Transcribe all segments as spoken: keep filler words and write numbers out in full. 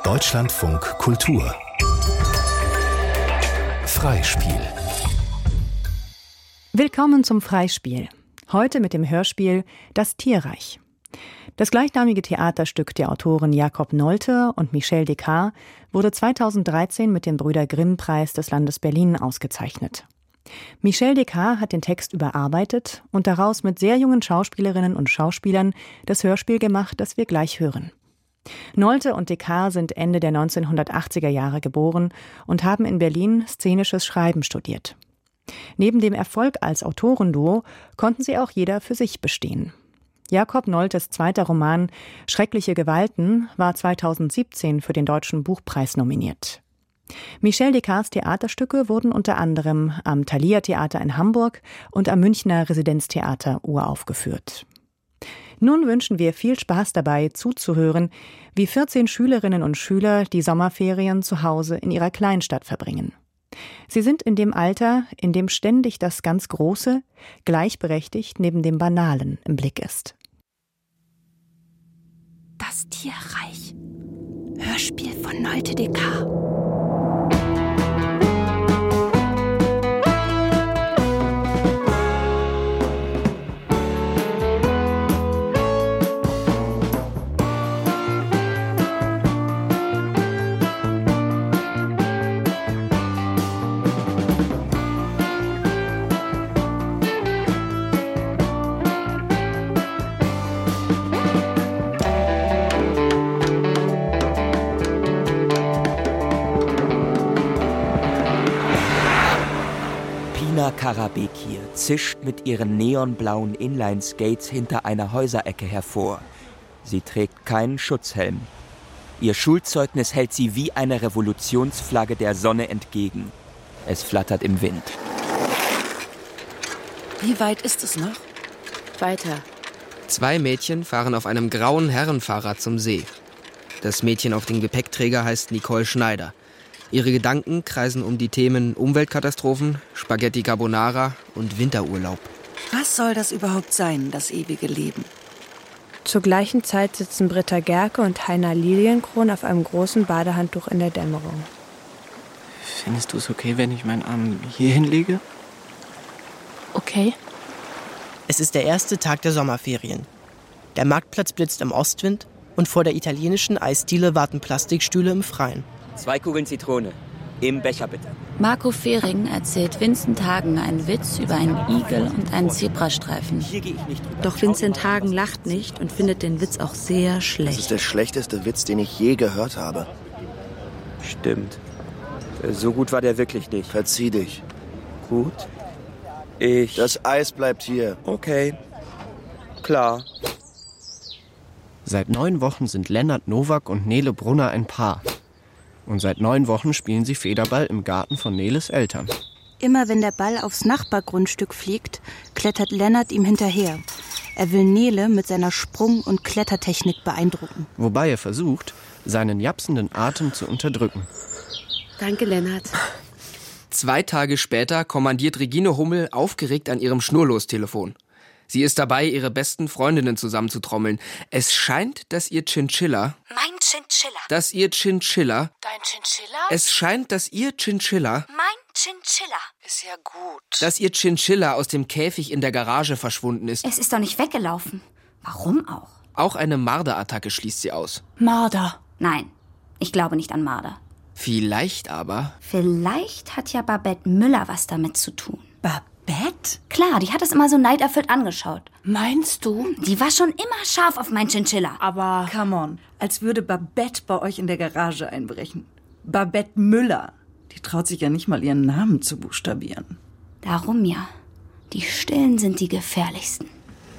Deutschlandfunk Kultur Freispiel. Willkommen zum Freispiel. Heute mit dem Hörspiel Das Tierreich. Das gleichnamige Theaterstück der Autoren Jakob Nolte und Michel Descartes wurde zweitausenddreizehn mit dem Brüder-Grimm-Preis des Landes Berlin ausgezeichnet. Michel Descartes hat den Text überarbeitet und daraus mit sehr jungen Schauspielerinnen und Schauspielern das Hörspiel gemacht, das wir gleich hören. Nolte und Descartes sind Ende der neunzehnhundertachtziger Jahre geboren und haben in Berlin szenisches Schreiben studiert. Neben dem Erfolg als Autorenduo konnten sie auch jeder für sich bestehen. Jakob Noltes zweiter Roman Schreckliche Gewalten war zweitausendsiebzehn für den Deutschen Buchpreis nominiert. Michel Descartes Theaterstücke wurden unter anderem am Thalia Theater in Hamburg und am Münchner Residenztheater uraufgeführt. Nun wünschen wir viel Spaß dabei, zuzuhören, wie vierzehn Schülerinnen und Schüler die Sommerferien zu Hause in ihrer Kleinstadt verbringen. Sie sind in dem Alter, in dem ständig das ganz Große gleichberechtigt neben dem Banalen im Blick ist. Das Tierreich. Hörspiel von Nolte Descartes. Karabekir zischt mit ihren neonblauen Inline-Skates hinter einer Häuserecke hervor. Sie trägt keinen Schutzhelm. Ihr Schulzeugnis hält sie wie eine Revolutionsflagge der Sonne entgegen. Es flattert im Wind. Wie weit ist es noch? Weiter. Zwei Mädchen fahren auf einem grauen Herrenfahrrad zum See. Das Mädchen auf dem Gepäckträger heißt Nicole Schneider. Ihre Gedanken kreisen um die Themen Umweltkatastrophen, Spaghetti Carbonara und Winterurlaub. Was soll das überhaupt sein, das ewige Leben? Zur gleichen Zeit sitzen Britta Gerke und Heiner Lilienkron auf einem großen Badehandtuch in der Dämmerung. Findest du es okay, wenn ich meinen Arm hier hinlege? Okay. Es ist der erste Tag der Sommerferien. Der Marktplatz blitzt im Ostwind und vor der italienischen Eisdiele warten Plastikstühle im Freien. Zwei Kugeln Zitrone. Im Becher bitte. Marco Fehring erzählt Vincent Hagen einen Witz über einen Igel und einen Zebrastreifen. Hier gehe ich nicht drüber. Doch Vincent Hagen lacht nicht und findet den Witz auch sehr schlecht. Das ist der schlechteste Witz, den ich je gehört habe. Stimmt. So gut war der wirklich nicht. Verzieh dich. Gut. Ich... Das Eis bleibt hier. Okay. Klar. Seit neun Wochen sind Lennart Nowak und Nele Brunner ein Paar. Und seit neun Wochen spielen sie Federball im Garten von Neles Eltern. Immer wenn der Ball aufs Nachbargrundstück fliegt, klettert Lennart ihm hinterher. Er will Nele mit seiner Sprung- und Klettertechnik beeindrucken. Wobei er versucht, seinen japsenden Atem zu unterdrücken. Danke, Lennart. Zwei Tage später kommandiert Regine Hummel aufgeregt an ihrem Schnurlostelefon. Sie ist dabei, ihre besten Freundinnen zusammenzutrommeln. Es scheint, dass ihr Chinchilla... Mein Chinchilla. Dass ihr Chinchilla... Dein Chinchilla? Es scheint, dass ihr Chinchilla... Mein Chinchilla. Ist ja gut. Dass ihr Chinchilla aus dem Käfig in der Garage verschwunden ist. Es ist doch nicht weggelaufen. Warum auch? Auch eine Marderattacke schließt sie aus. Marder. Nein, ich glaube nicht an Marder. Vielleicht aber... Vielleicht hat ja Babette Müller was damit zu tun. Babette? Klar, die hat es immer so neiderfüllt angeschaut. Meinst du? Die war schon immer scharf auf mein Chinchilla. Aber... Come on, als würde Babette bei euch in der Garage einbrechen. Babette Müller. Die traut sich ja nicht mal ihren Namen zu buchstabieren. Darum ja. Die Stillen sind die gefährlichsten.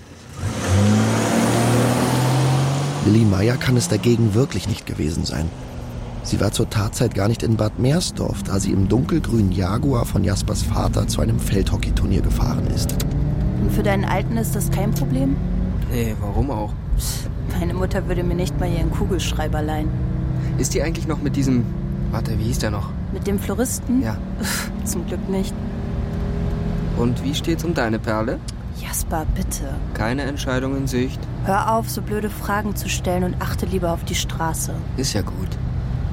Lilly Meyer kann es dagegen wirklich nicht gewesen sein. Sie war zur Tatzeit gar nicht in Bad Meersdorf, da sie im dunkelgrünen Jaguar von Jaspers Vater zu einem Feldhockeyturnier gefahren ist. Und für deinen Alten ist das kein Problem? Nee, warum auch? Meine Mutter würde mir nicht mal ihren Kugelschreiber leihen. Ist die eigentlich noch mit diesem... Warte, wie hieß der noch? Mit dem Floristen? Ja. Zum Glück nicht. Und wie steht's um deine Perle? Jasper, bitte. Keine Entscheidung in Sicht. Hör auf, so blöde Fragen zu stellen und achte lieber auf die Straße. Ist ja gut.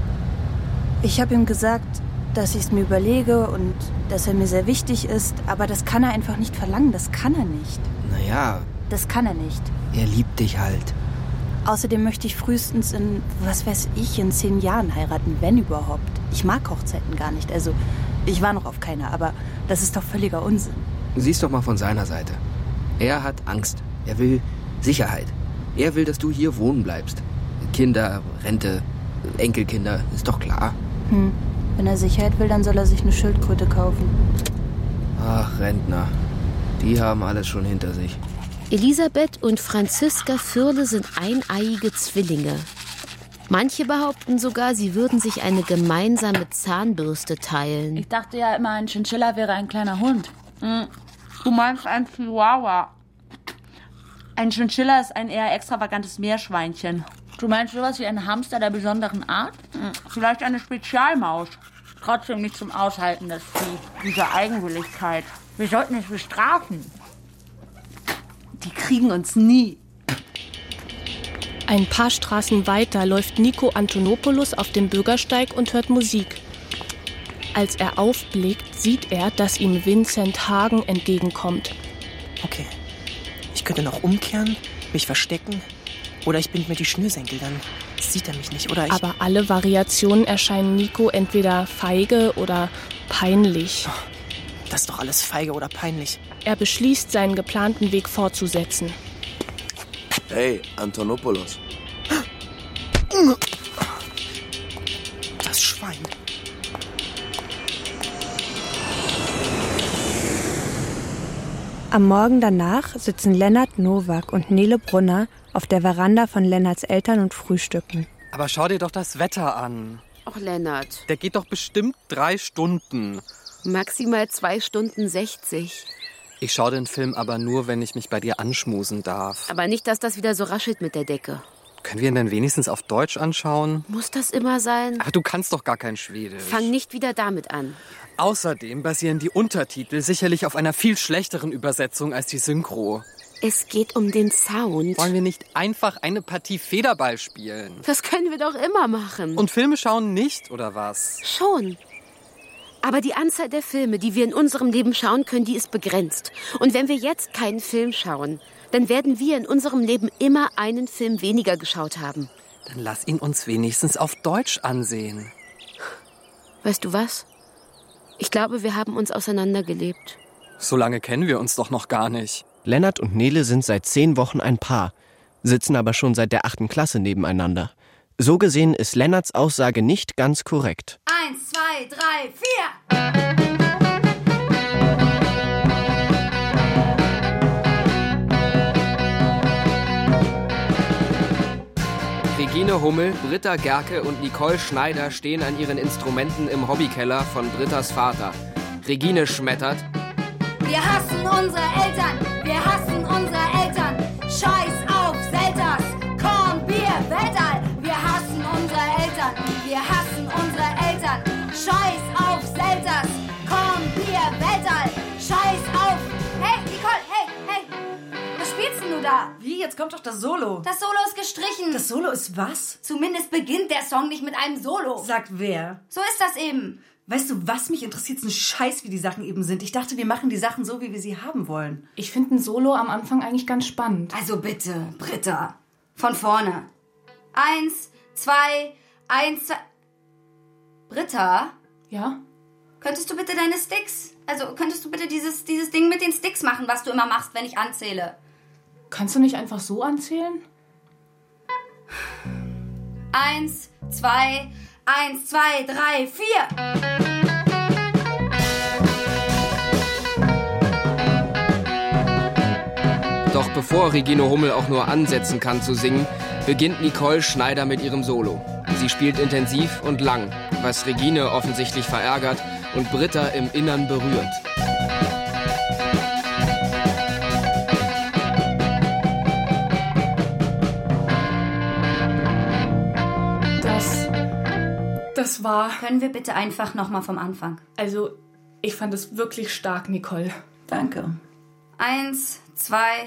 Ich habe ihm gesagt, dass ich es mir überlege und dass er mir sehr wichtig ist, aber das kann er einfach nicht verlangen, das kann er nicht. Naja. Das kann er nicht. Er liebt dich halt. Außerdem möchte ich frühestens in, was weiß ich, in zehn Jahren heiraten, wenn überhaupt. Ich mag Hochzeiten gar nicht, also ich war noch auf keiner, aber das ist doch völliger Unsinn. Sieh's doch mal von seiner Seite. Er hat Angst. Er will Sicherheit. Er will, dass du hier wohnen bleibst. Kinder, Rente, Enkelkinder, ist doch klar. Hm. Wenn er Sicherheit will, dann soll er sich eine Schildkröte kaufen. Ach, Rentner. Die haben alles schon hinter sich. Elisabeth und Franziska Fürle sind eineiige Zwillinge. Manche behaupten sogar, sie würden sich eine gemeinsame Zahnbürste teilen. Ich dachte ja immer, ein Chinchilla wäre ein kleiner Hund. Du meinst ein Chihuahua. Ein Chinchilla ist ein eher extravagantes Meerschweinchen. Du meinst sowas wie ein Hamster der besonderen Art? Vielleicht eine Spezialmaus. Trotzdem nicht zum Aushalten, das Vieh. Diese Eigenwilligkeit. Wir sollten es bestrafen. Die kriegen uns nie. Ein paar Straßen weiter läuft Nico Antonopoulos auf dem Bürgersteig und hört Musik. Als er aufblickt, sieht er, dass ihm Vincent Hagen entgegenkommt. Okay. Ich könnte noch umkehren, mich verstecken. Oder ich bind mir die Schnürsenkel, dann sieht er mich nicht. Oder ich Aber alle Variationen erscheinen Nico entweder feige oder peinlich. Das ist doch alles feige oder peinlich. Er beschließt, seinen geplanten Weg fortzusetzen. Hey, Antonopoulos. Das Schwein. Am Morgen danach sitzen Lennart Nowak und Nele Brunner auf der Veranda von Lennarts Eltern und frühstücken. Aber schau dir doch das Wetter an. Och, Lennart. Der geht doch bestimmt drei Stunden. Maximal zwei Stunden sechzig. Ich schaue den Film aber nur, wenn ich mich bei dir anschmusen darf. Aber nicht, dass das wieder so raschelt mit der Decke. Können wir ihn denn wenigstens auf Deutsch anschauen? Muss das immer sein? Aber du kannst doch gar kein Schwedisch. Fang nicht wieder damit an. Außerdem basieren die Untertitel sicherlich auf einer viel schlechteren Übersetzung als die Synchro. Es geht um den Sound. Wollen wir nicht einfach eine Partie Federball spielen? Das können wir doch immer machen. Und Filme schauen nicht, oder was? Schon. Aber die Anzahl der Filme, die wir in unserem Leben schauen können, die ist begrenzt. Und wenn wir jetzt keinen Film schauen, dann werden wir in unserem Leben immer einen Film weniger geschaut haben. Dann lass ihn uns wenigstens auf Deutsch ansehen. Weißt du was? Ich glaube, wir haben uns auseinandergelebt. So lange kennen wir uns doch noch gar nicht. Lennart und Nele sind seit zehn Wochen ein Paar, sitzen aber schon seit der achten Klasse nebeneinander. So gesehen ist Lennarts Aussage nicht ganz korrekt. Eins, zwei, drei, vier! Regine Hummel, Britta Gerke und Nicole Schneider stehen an ihren Instrumenten im Hobbykeller von Brittas Vater. Regine schmettert: Wir hassen unsere Eltern! Wir hassen unsere Eltern! Scheiß auf Selters! Korn, Bier, Weltall! Wir hassen unsere Eltern! Wir hassen unsere Eltern! Scheiß auf Selters! Korn, Bier, Weltall! Scheiß auf... Hey, Nicole, hey, hey! Was spielst denn du da? Wie? Jetzt kommt doch das Solo. Das Solo ist gestrichen. Das Solo ist was? Zumindest beginnt der Song nicht mit einem Solo. Sagt wer? So ist das eben. Weißt du, was mich interessiert, ist ein Scheiß, wie die Sachen eben sind. Ich dachte, wir machen die Sachen so, wie wir sie haben wollen. Ich finde ein Solo am Anfang eigentlich ganz spannend. Also bitte, Britta. Von vorne. Eins, zwei, eins, zwei... Britta? Ja? Könntest du bitte deine Sticks... Also, könntest du bitte dieses, dieses Ding mit den Sticks machen, was du immer machst, wenn ich anzähle? Kannst du nicht einfach so anzählen? Eins, zwei... Eins, zwei, drei, vier. Doch bevor Regine Hummel auch nur ansetzen kann zu singen, beginnt Nicole Schneider mit ihrem Solo. Sie spielt intensiv und lang, was Regine offensichtlich verärgert und Britta im Innern berührt. Das war... Können wir bitte einfach nochmal vom Anfang? Also, ich fand es wirklich stark, Nicole. Danke. Eins, zwei,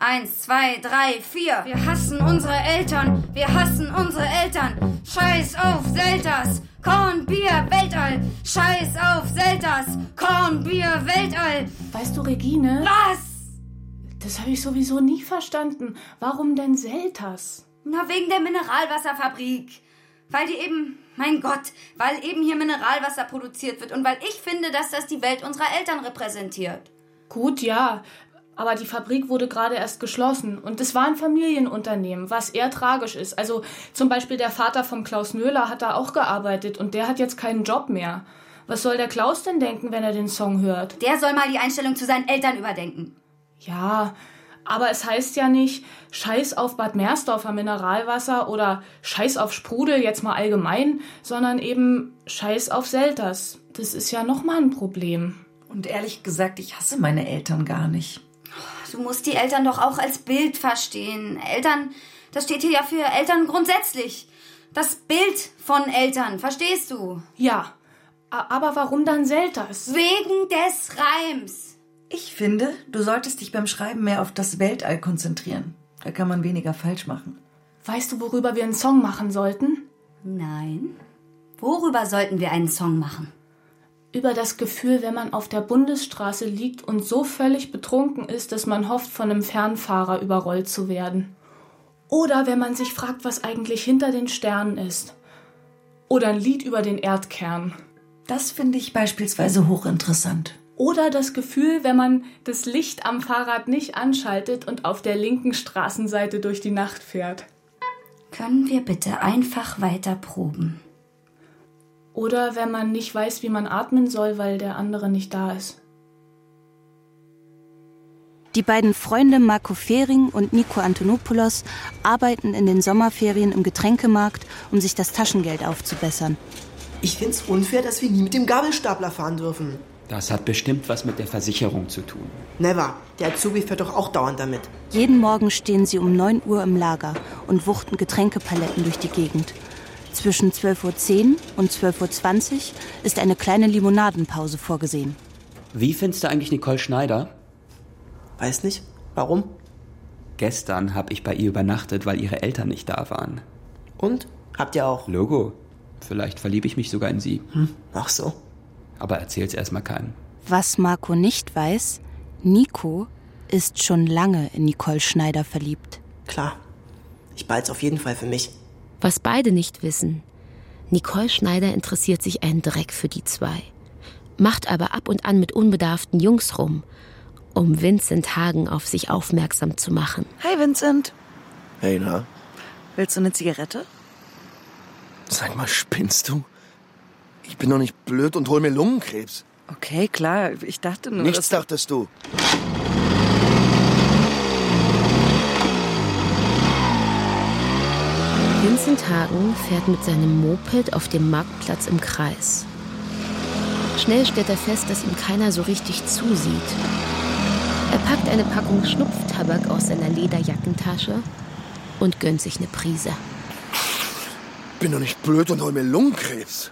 Eins, zwei, drei, vier. Wir hassen unsere Eltern. Wir hassen unsere Eltern. Scheiß auf Selters. Korn, Bier, Weltall. Scheiß auf Selters. Korn, Bier, Weltall. Weißt du, Regine? Was? Das habe ich sowieso nie verstanden. Warum denn Selters? Na, wegen der Mineralwasserfabrik. Weil die eben, mein Gott, weil eben hier Mineralwasser produziert wird und weil ich finde, dass das die Welt unserer Eltern repräsentiert. Gut, ja. Aber die Fabrik wurde gerade erst geschlossen und es war ein Familienunternehmen, was eher tragisch ist. Also zum Beispiel der Vater von Klaus Nöhler hat da auch gearbeitet und der hat jetzt keinen Job mehr. Was soll der Klaus denn denken, wenn er den Song hört? Der soll mal die Einstellung zu seinen Eltern überdenken. Ja, aber es heißt ja nicht Scheiß auf Bad Meersdorfer Mineralwasser oder Scheiß auf Sprudel, jetzt mal allgemein, sondern eben Scheiß auf Selters. Das ist ja nochmal ein Problem. Und ehrlich gesagt, ich hasse meine Eltern gar nicht. Du musst die Eltern doch auch als Bild verstehen. Eltern, das steht hier ja für Eltern grundsätzlich. Das Bild von Eltern, verstehst du? Ja, aber warum dann Selters? Wegen des Reims. Ich finde, du solltest dich beim Schreiben mehr auf das Weltall konzentrieren. Da kann man weniger falsch machen. Weißt du, worüber wir einen Song machen sollten? Nein. Worüber sollten wir einen Song machen? Über das Gefühl, wenn man auf der Bundesstraße liegt und so völlig betrunken ist, dass man hofft, von einem Fernfahrer überrollt zu werden. Oder wenn man sich fragt, was eigentlich hinter den Sternen ist. Oder ein Lied über den Erdkern. Das finde ich beispielsweise hochinteressant. Oder das Gefühl, wenn man das Licht am Fahrrad nicht anschaltet und auf der linken Straßenseite durch die Nacht fährt. Können wir bitte einfach weiter proben? Oder wenn man nicht weiß, wie man atmen soll, weil der andere nicht da ist. Die beiden Freunde Marco Fehring und Nico Antonopoulos arbeiten in den Sommerferien im Getränkemarkt, um sich das Taschengeld aufzubessern. Ich find's unfair, dass wir nie mit dem Gabelstapler fahren dürfen. Das hat bestimmt was mit der Versicherung zu tun. Never. Der Azubi fährt doch auch dauernd damit. Jeden Morgen stehen sie um neun Uhr im Lager und wuchten Getränkepaletten durch die Gegend. Zwischen zwölf Uhr zehn und zwölf Uhr zwanzig ist eine kleine Limonadenpause vorgesehen. Wie findest du eigentlich Nicole Schneider? Weiß nicht. Warum? Gestern habe ich bei ihr übernachtet, weil ihre Eltern nicht da waren. Und? Habt ihr auch? Logo. Vielleicht verliebe ich mich sogar in sie. Hm, ach so. Aber erzähl's erstmal keinem. Was Marco nicht weiß, Nico ist schon lange in Nicole Schneider verliebt. Klar. Ich behalt's auf jeden Fall für mich. Was beide nicht wissen, Nicole Schneider interessiert sich einen Dreck für die zwei, macht aber ab und an mit unbedarften Jungs rum, um Vincent Hagen auf sich aufmerksam zu machen. Hi Vincent. Hey, na? Willst du eine Zigarette? Sag mal, spinnst du? Ich bin doch nicht blöd und hol mir Lungenkrebs. Okay, klar. Ich dachte nur... Nichts dachtest du. Vincent Hagen fährt mit seinem Moped auf dem Marktplatz im Kreis. Schnell stellt er fest, dass ihm keiner so richtig zusieht. Er packt eine Packung Schnupftabak aus seiner Lederjackentasche und gönnt sich eine Prise. Bin doch nicht blöd und hol mir Lungenkrebs.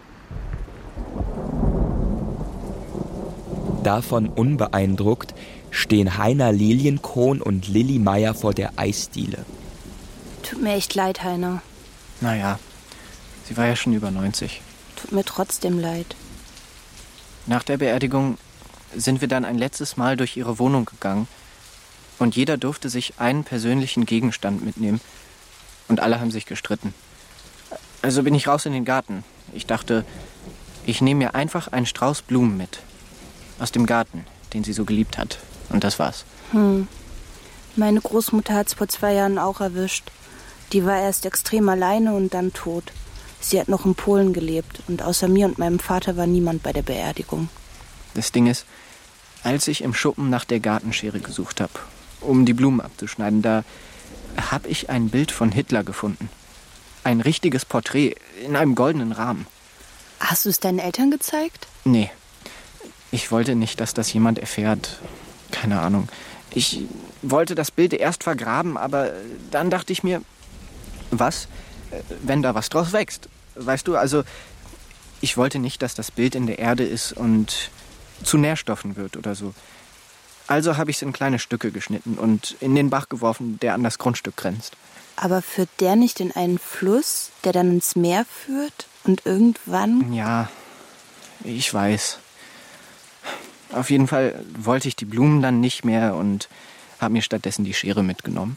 Davon unbeeindruckt stehen Heiner Lilienkron und Lilly Meyer vor der Eisdiele. Tut mir echt leid, Heiner. Naja, sie war ja schon über neunzig. Tut mir trotzdem leid. Nach der Beerdigung sind wir dann ein letztes Mal durch ihre Wohnung gegangen und jeder durfte sich einen persönlichen Gegenstand mitnehmen und alle haben sich gestritten. Also bin ich raus in den Garten. Ich dachte, ich nehme mir einfach einen Strauß Blumen mit. Aus dem Garten, den sie so geliebt hat. Und das war's. Hm. Meine Großmutter hat's vor zwei Jahren auch erwischt. Die war erst extrem alleine und dann tot. Sie hat noch in Polen gelebt und außer mir und meinem Vater war niemand bei der Beerdigung. Das Ding ist, als ich im Schuppen nach der Gartenschere gesucht habe, um die Blumen abzuschneiden, da habe ich ein Bild von Hitler gefunden. Ein richtiges Porträt in einem goldenen Rahmen. Hast du es deinen Eltern gezeigt? Nee. Ich wollte nicht, dass das jemand erfährt. Keine Ahnung. Ich wollte das Bild erst vergraben, aber dann dachte ich mir, was, wenn da was draus wächst? Weißt du, also ich wollte nicht, dass das Bild in der Erde ist und zu Nährstoffen wird oder so. Also habe ich es in kleine Stücke geschnitten und in den Bach geworfen, der an das Grundstück grenzt. Aber führt der nicht in einen Fluss, der dann ins Meer führt und irgendwann... Ja, ich weiß. Auf jeden Fall wollte ich die Blumen dann nicht mehr und habe mir stattdessen die Schere mitgenommen.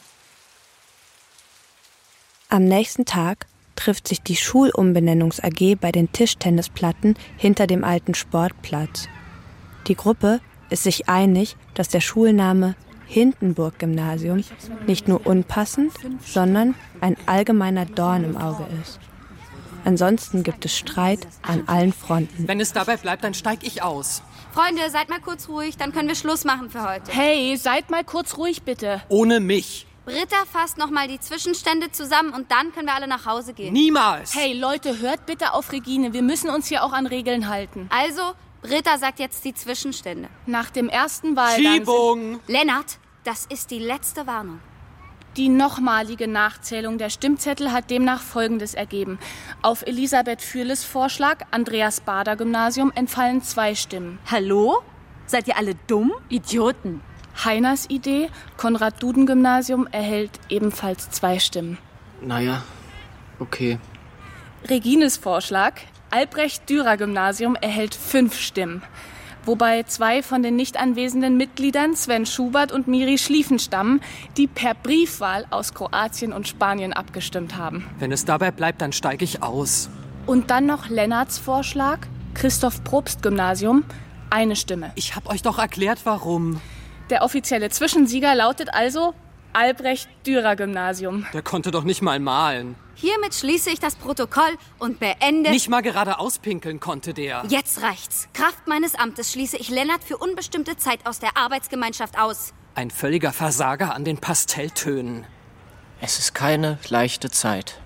Am nächsten Tag trifft sich die Schulumbenennungs-A G bei den Tischtennisplatten hinter dem alten Sportplatz. Die Gruppe ist sich einig, dass der Schulname Hindenburg-Gymnasium nicht nur unpassend, sondern ein allgemeiner Dorn im Auge ist. Ansonsten gibt es Streit an allen Fronten. Wenn es dabei bleibt, dann steig ich aus. Freunde, seid mal kurz ruhig, dann können wir Schluss machen für heute. Hey, seid mal kurz ruhig, bitte. Ohne mich. Britta fasst nochmal die Zwischenstände zusammen und dann können wir alle nach Hause gehen. Niemals. Hey, Leute, hört bitte auf Regine. Wir müssen uns hier auch an Regeln halten. Also, Britta sagt jetzt die Zwischenstände. Nach dem ersten Wahlgang... Schiebung! Lennart, das ist die letzte Warnung. Die nochmalige Nachzählung der Stimmzettel hat demnach Folgendes ergeben. Auf Elisabeth Fürles Vorschlag, Andreas-Bader-Gymnasium, entfallen zwei Stimmen. Hallo? Seid ihr alle dumm? Idioten. Heiners Idee, Konrad-Duden-Gymnasium, erhält ebenfalls zwei Stimmen. Naja, okay. Regines Vorschlag, Albrecht-Dürer-Gymnasium, erhält fünf Stimmen. Wobei zwei von den nicht anwesenden Mitgliedern, Sven Schubert und Miri Schliefenstammen, die per Briefwahl aus Kroatien und Spanien abgestimmt haben. Wenn es dabei bleibt, dann steige ich aus. Und dann noch Lennarts Vorschlag, Christoph-Probst-Gymnasium, eine Stimme. Ich hab euch doch erklärt, warum. Der offizielle Zwischensieger lautet also Albrecht-Dürer-Gymnasium. Der konnte doch nicht mal malen. Hiermit schließe ich das Protokoll und beende... Nicht mal gerade auspinkeln konnte der. Jetzt reicht's. Kraft meines Amtes schließe ich Lennart für unbestimmte Zeit aus der Arbeitsgemeinschaft aus. Ein völliger Versager an den Pastelltönen. Es ist keine leichte Zeit.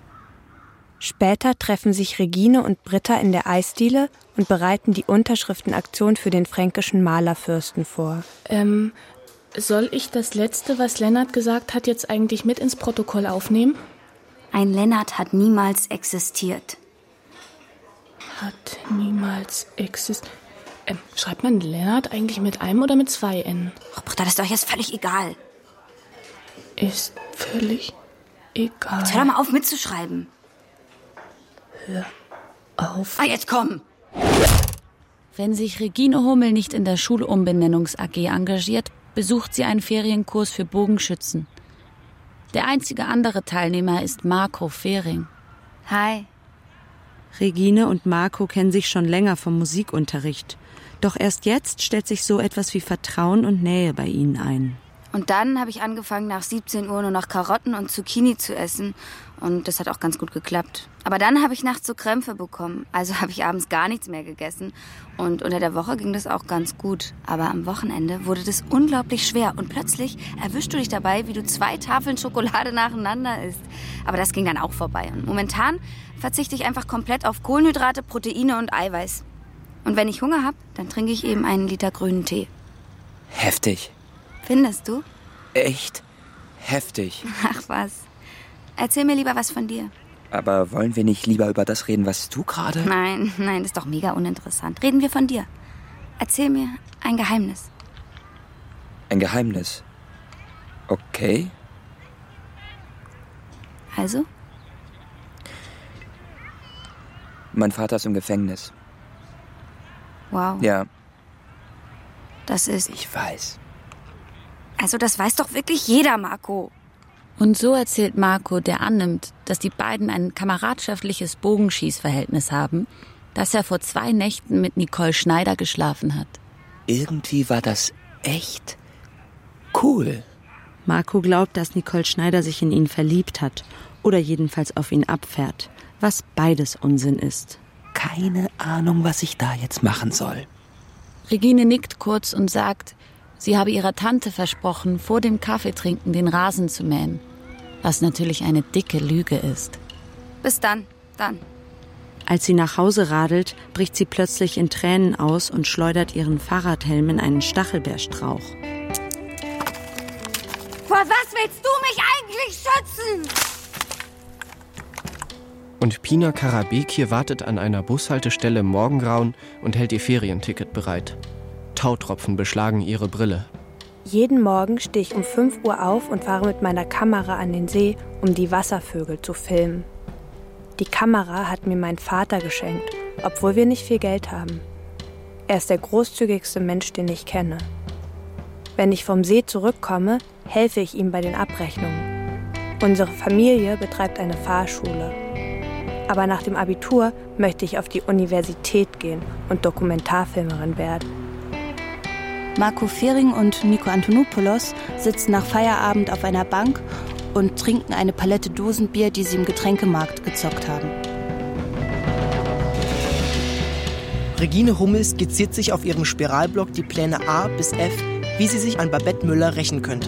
Später treffen sich Regine und Britta in der Eisdiele und bereiten die Unterschriftenaktion für den fränkischen Malerfürsten vor. Ähm, soll ich das Letzte, was Lennart gesagt hat, jetzt eigentlich mit ins Protokoll aufnehmen? Ein Lennart hat niemals existiert. Hat niemals existiert. Ähm, schreibt man Lennart eigentlich mit einem oder mit zwei N? Ach, Britta, das ist doch jetzt völlig egal. Ist völlig egal. Jetzt hör doch mal auf mitzuschreiben. Hör auf. Ah, jetzt komm! Wenn sich Regine Hummel nicht in der Schulumbenennungs-A G engagiert, besucht sie einen Ferienkurs für Bogenschützen. Der einzige andere Teilnehmer ist Marco Fehring. Hi. Regine und Marco kennen sich schon länger vom Musikunterricht. Doch erst jetzt stellt sich so etwas wie Vertrauen und Nähe bei ihnen ein. Und dann habe ich angefangen, nach siebzehn Uhr nur noch Karotten und Zucchini zu essen. Und das hat auch ganz gut geklappt. Aber dann habe ich nachts so Krämpfe bekommen. Also habe ich abends gar nichts mehr gegessen. Und unter der Woche ging das auch ganz gut. Aber am Wochenende wurde das unglaublich schwer. Und plötzlich erwischst du dich dabei, wie du zwei Tafeln Schokolade nacheinander isst. Aber das ging dann auch vorbei. Und momentan verzichte ich einfach komplett auf Kohlenhydrate, Proteine und Eiweiß. Und wenn ich Hunger habe, dann trinke ich eben einen Liter grünen Tee. Heftig. Findest du? Echt heftig. Ach was. Erzähl mir lieber was von dir. Aber wollen wir nicht lieber über das reden, was du gerade... Nein, nein, das ist doch mega uninteressant. Reden wir von dir. Erzähl mir ein Geheimnis. Ein Geheimnis? Okay. Also? Mein Vater ist im Gefängnis. Wow. Ja. Das ist... Ich weiß. Also das weiß doch wirklich jeder, Marco. Und so erzählt Marco, der annimmt, dass die beiden ein kameradschaftliches Bogenschießverhältnis haben, dass er vor zwei Nächten mit Nicole Schneider geschlafen hat. Irgendwie war das echt cool. Marco glaubt, dass Nicole Schneider sich in ihn verliebt hat oder jedenfalls auf ihn abfährt, was beides Unsinn ist. Keine Ahnung, was ich da jetzt machen soll. Regine nickt kurz und sagt, sie habe ihrer Tante versprochen, vor dem Kaffeetrinken den Rasen zu mähen. Was natürlich eine dicke Lüge ist. Bis dann, dann. Als sie nach Hause radelt, bricht sie plötzlich in Tränen aus und schleudert ihren Fahrradhelm in einen Stachelbeerstrauch. Vor was willst du mich eigentlich schützen? Und Pina Karabekir wartet an einer Bushaltestelle im Morgengrauen und hält ihr Ferienticket bereit. Tautropfen beschlagen ihre Brille. Jeden Morgen stehe ich um fünf Uhr auf und fahre mit meiner Kamera an den See, um die Wasservögel zu filmen. Die Kamera hat mir mein Vater geschenkt, obwohl wir nicht viel Geld haben. Er ist der großzügigste Mensch, den ich kenne. Wenn ich vom See zurückkomme, helfe ich ihm bei den Abrechnungen. Unsere Familie betreibt eine Fahrschule. Aber nach dem Abitur möchte ich auf die Universität gehen und Dokumentarfilmerin werden. Marco Fehring und Nico Antonopoulos sitzen nach Feierabend auf einer Bank und trinken eine Palette Dosenbier, die sie im Getränkemarkt gezockt haben. Regine Hummel skizziert sich auf ihrem Spiralblock die Pläne A bis F, wie sie sich an Babette Müller rächen könnte.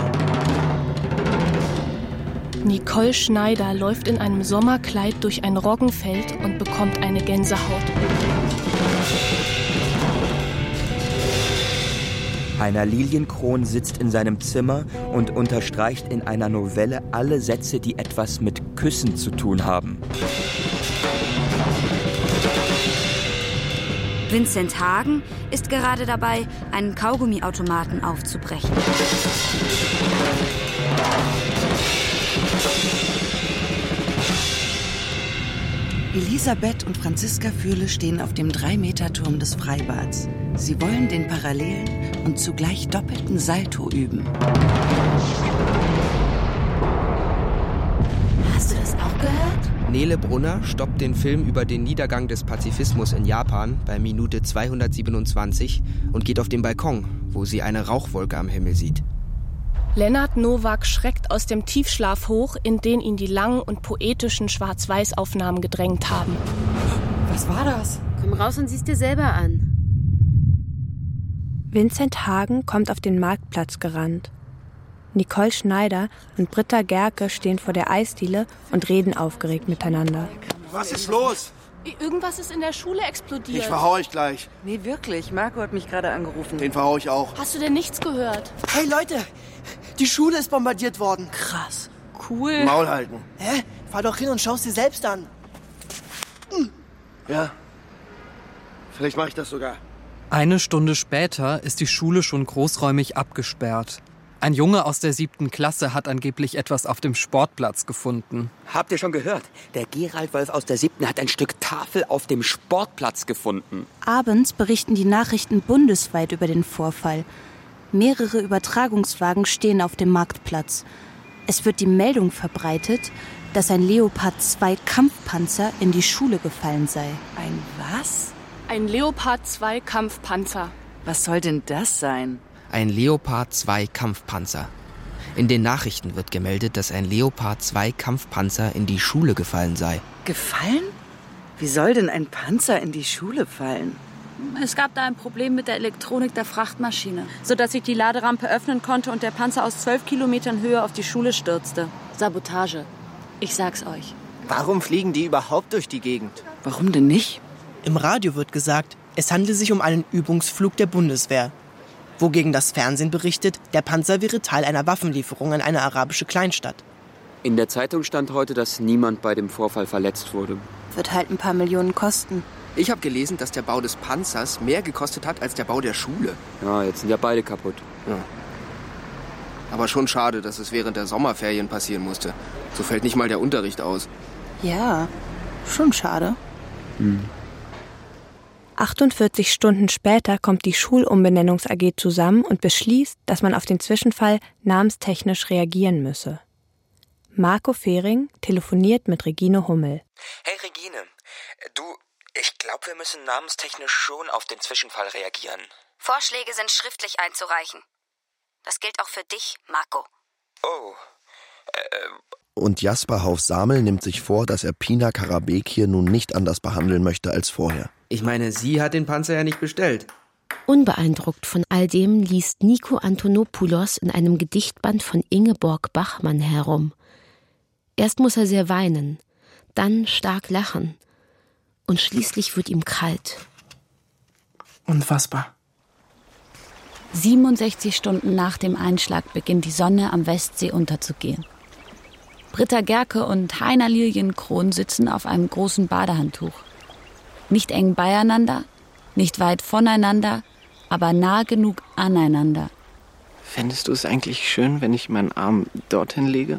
Nicole Schneider läuft in einem Sommerkleid durch ein Roggenfeld und bekommt eine Gänsehaut. Heiner Lilienkron sitzt in seinem Zimmer und unterstreicht in einer Novelle alle Sätze, die etwas mit Küssen zu tun haben. Vincent Hagen ist gerade dabei, einen Kaugummiautomaten aufzubrechen. Elisabeth und Franziska Fürle stehen auf dem drei Meter Turm des Freibads. Sie wollen den parallelen und zugleich doppelten Salto üben. Hast du das auch gehört? Nele Brunner stoppt den Film über den Niedergang des Pazifismus in Japan bei Minute zweihundertsiebenundzwanzig und geht auf den Balkon, wo sie eine Rauchwolke am Himmel sieht. Lennart Nowak schreckt aus dem Tiefschlaf hoch, in den ihn die langen und poetischen Schwarz-Weiß-Aufnahmen gedrängt haben. Was war das? Komm raus und sieh's dir selber an. Vincent Hagen kommt auf den Marktplatz gerannt. Nicole Schneider und Britta Gerke stehen vor der Eisdiele und reden aufgeregt miteinander. Was ist los? Irgendwas ist in der Schule explodiert. Ich verhau euch gleich. Nee, wirklich. Marco hat mich gerade angerufen. Den verhau ich auch. Hast du denn nichts gehört? Hey Leute, die Schule ist bombardiert worden. Krass. Cool. Maul halten. Hä? Fahr doch hin und schau's dir selbst an. Hm. Ja. Vielleicht mache ich das sogar. Eine Stunde später ist die Schule schon großräumig abgesperrt. Ein Junge aus der siebten Klasse hat angeblich etwas auf dem Sportplatz gefunden. Habt ihr schon gehört? Der Gerald Wolf aus der siebten hat ein Stück Tafel auf dem Sportplatz gefunden. Abends berichten die Nachrichten bundesweit über den Vorfall. Mehrere Übertragungswagen stehen auf dem Marktplatz. Es wird die Meldung verbreitet, dass ein Leopard zwei Kampfpanzer in die Schule gefallen sei. Ein was? Ein Leopard zwei Kampfpanzer. Was soll denn das sein? Ein Leopard zwei Kampfpanzer. In den Nachrichten wird gemeldet, dass ein Leopard zwei Kampfpanzer in die Schule gefallen sei. Gefallen? Wie soll denn ein Panzer in die Schule fallen? Es gab da ein Problem mit der Elektronik der Frachtmaschine, sodass sich die Laderampe öffnen konnte und der Panzer aus zwölf Kilometern Höhe auf die Schule stürzte. Sabotage. Ich sag's euch. Warum fliegen die überhaupt durch die Gegend? Warum denn nicht? Im Radio wird gesagt, es handle sich um einen Übungsflug der Bundeswehr. Wogegen das Fernsehen berichtet, der Panzer wäre Teil einer Waffenlieferung an eine arabische Kleinstadt. In der Zeitung stand heute, dass niemand bei dem Vorfall verletzt wurde. Wird halt ein paar Millionen kosten. Ich habe gelesen, dass der Bau des Panzers mehr gekostet hat als der Bau der Schule. Ja, jetzt sind ja beide kaputt. Ja. Aber schon schade, dass es während der Sommerferien passieren musste. So fällt nicht mal der Unterricht aus. Ja, schon schade. Hm. achtundvierzig Stunden später kommt die Schulumbenennungs-A G zusammen und beschließt, dass man auf den Zwischenfall namenstechnisch reagieren müsse. Marco Fehring telefoniert mit Regine Hummel. Hey Regine, du, ich glaube, wir müssen namenstechnisch schon auf den Zwischenfall reagieren. Vorschläge sind schriftlich einzureichen. Das gilt auch für dich, Marco. Oh, äh... Und Jasper Hauf-Samel nimmt sich vor, dass er Pina Karabek hier nun nicht anders behandeln möchte als vorher. Ich meine, sie hat den Panzer ja nicht bestellt. Unbeeindruckt von all dem liest Nico Antonopoulos in einem Gedichtband von Ingeborg Bachmann herum. Erst muss er sehr weinen, dann stark lachen und schließlich wird ihm kalt. Unfassbar. siebenundsechzig Stunden nach dem Einschlag beginnt die Sonne am Westsee unterzugehen. Britta Gerke und Heiner Lilienkron sitzen auf einem großen Badehandtuch. Nicht eng beieinander, nicht weit voneinander, aber nah genug aneinander. Fändest du es eigentlich schön, wenn ich meinen Arm dorthin lege?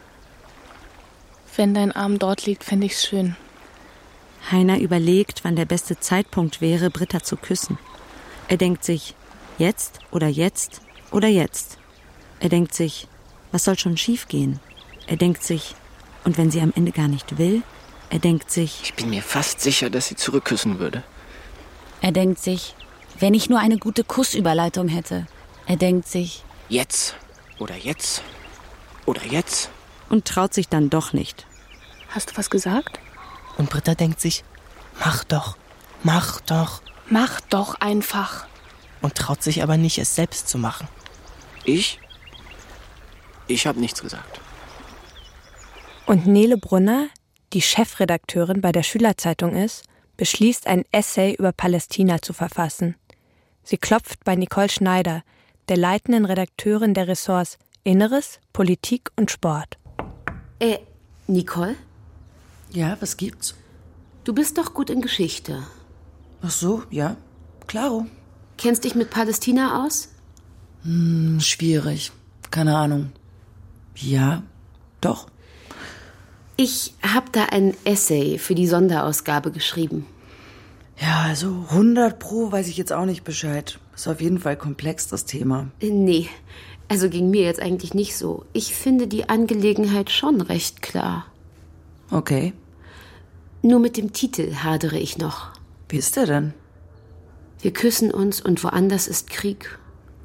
Wenn dein Arm dort liegt, fände ich's schön. Heiner überlegt, wann der beste Zeitpunkt wäre, Britta zu küssen. Er denkt sich, jetzt oder jetzt oder jetzt. Er denkt sich, was soll schon schiefgehen? Er denkt sich, und wenn sie am Ende gar nicht will? Er denkt sich, ich bin mir fast sicher, dass sie zurückküssen würde. Er denkt sich, wenn ich nur eine gute Kussüberleitung hätte. Er denkt sich, jetzt oder jetzt oder jetzt. Und traut sich dann doch nicht. Hast du was gesagt? Und Britta denkt sich, mach doch, mach doch. Mach doch einfach. Und traut sich aber nicht, es selbst zu machen. Ich? Ich habe nichts gesagt. Und Nele Brunner, die Chefredakteurin bei der Schülerzeitung ist, beschließt, ein Essay über Palästina zu verfassen. Sie klopft bei Nicole Schneider, der leitenden Redakteurin der Ressorts Inneres, Politik und Sport. Äh, Nicole? Ja, was gibt's? Du bist doch gut in Geschichte. Ach so, ja, klaro. Kennst dich mit Palästina aus? Hm, schwierig. Keine Ahnung. Ja, doch. Ich habe da ein Essay für die Sonderausgabe geschrieben. Ja, also hundert pro weiß ich jetzt auch nicht Bescheid. Ist auf jeden Fall komplex, das Thema. Nee, also ging mir jetzt eigentlich nicht so. Ich finde die Angelegenheit schon recht klar. Okay. Nur mit dem Titel hadere ich noch. Wie ist der denn? Wir küssen uns und woanders ist Krieg.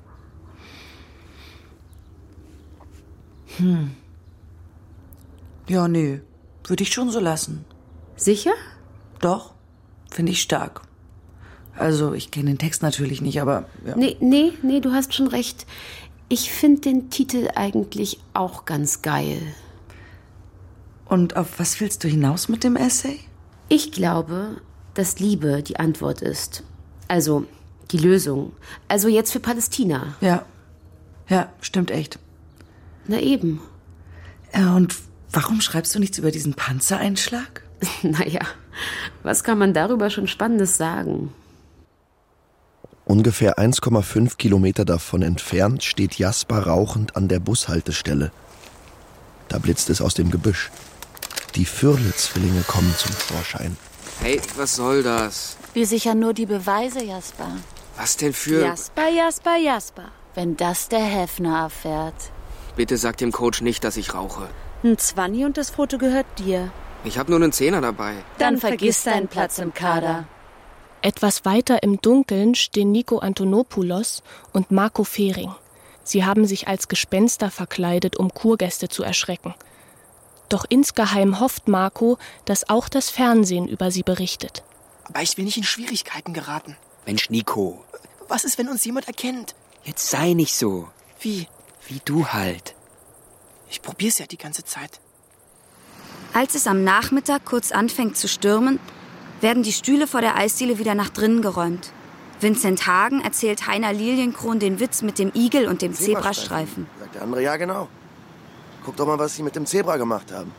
Hm. Ja, nee. Würde ich schon so lassen. Sicher? Doch. Finde ich stark. Also, ich kenne den Text natürlich nicht, aber... Ja. Nee, nee, nee, du hast schon recht. Ich finde den Titel eigentlich auch ganz geil. Und auf was willst du hinaus mit dem Essay? Ich glaube, dass Liebe die Antwort ist. Also, die Lösung. Also jetzt für Palästina. Ja. Ja, stimmt echt. Na eben. Ja, und warum schreibst du nichts über diesen Panzereinschlag? Naja, was kann man darüber schon Spannendes sagen? Ungefähr eins Komma fünf Kilometer davon entfernt steht Jasper rauchend an der Bushaltestelle. Da blitzt es aus dem Gebüsch. Die Fürle-Zwillinge kommen zum Vorschein. Hey, was soll das? wir sichern nur die Beweise, Jasper. Was denn für... Jasper, Jasper, Jasper. Wenn das der Hefner erfährt. Bitte sag dem Coach nicht, dass ich rauche. Ein Zwanni und das Foto gehört dir. Ich habe nur einen Zehner dabei. Dann vergiss deinen Platz im Kader. Etwas weiter im Dunkeln stehen Nico Antonopoulos und Marco Fehring. Sie haben sich als Gespenster verkleidet, um Kurgäste zu erschrecken. Doch insgeheim hofft Marco, dass auch das Fernsehen über sie berichtet. Aber ich will nicht in Schwierigkeiten geraten. Mensch, Nico. Was ist, wenn uns jemand erkennt? Jetzt sei nicht so. Wie? Wie du halt. Ich probier's ja die ganze Zeit. Als es am Nachmittag kurz anfängt zu stürmen, werden die Stühle vor der Eisdiele wieder nach drinnen geräumt. Vincent Hagen erzählt Heiner Lilienkron den Witz mit dem Igel und dem Zebrastreifen. Sagt der andere, ja genau. Guck doch mal, was sie mit dem Zebra gemacht haben.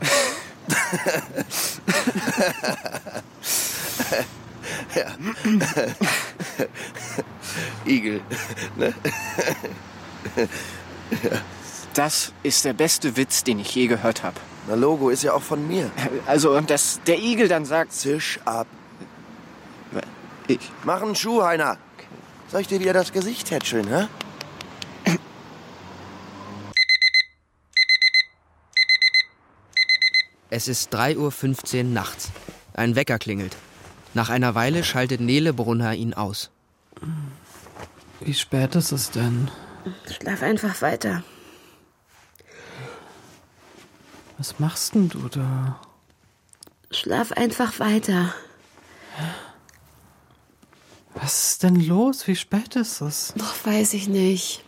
Ja. Igel, ne? Ja. Das ist der beste Witz, den ich je gehört habe. Na, Logo ist ja auch von mir. Also, dass der Igel dann sagt... Zisch ab. Ich. Mach einen Schuh, Heiner. Soll ich dir wieder das Gesicht tätscheln, hä? Es ist drei Uhr fünfzehn nachts. Ein Wecker klingelt. Nach einer Weile schaltet Nele Brunner ihn aus. Wie spät ist es denn? Schlaf einfach weiter. Was machst denn du da? Schlaf einfach weiter. Was ist denn los? Wie spät ist es? Doch, weiß ich nicht.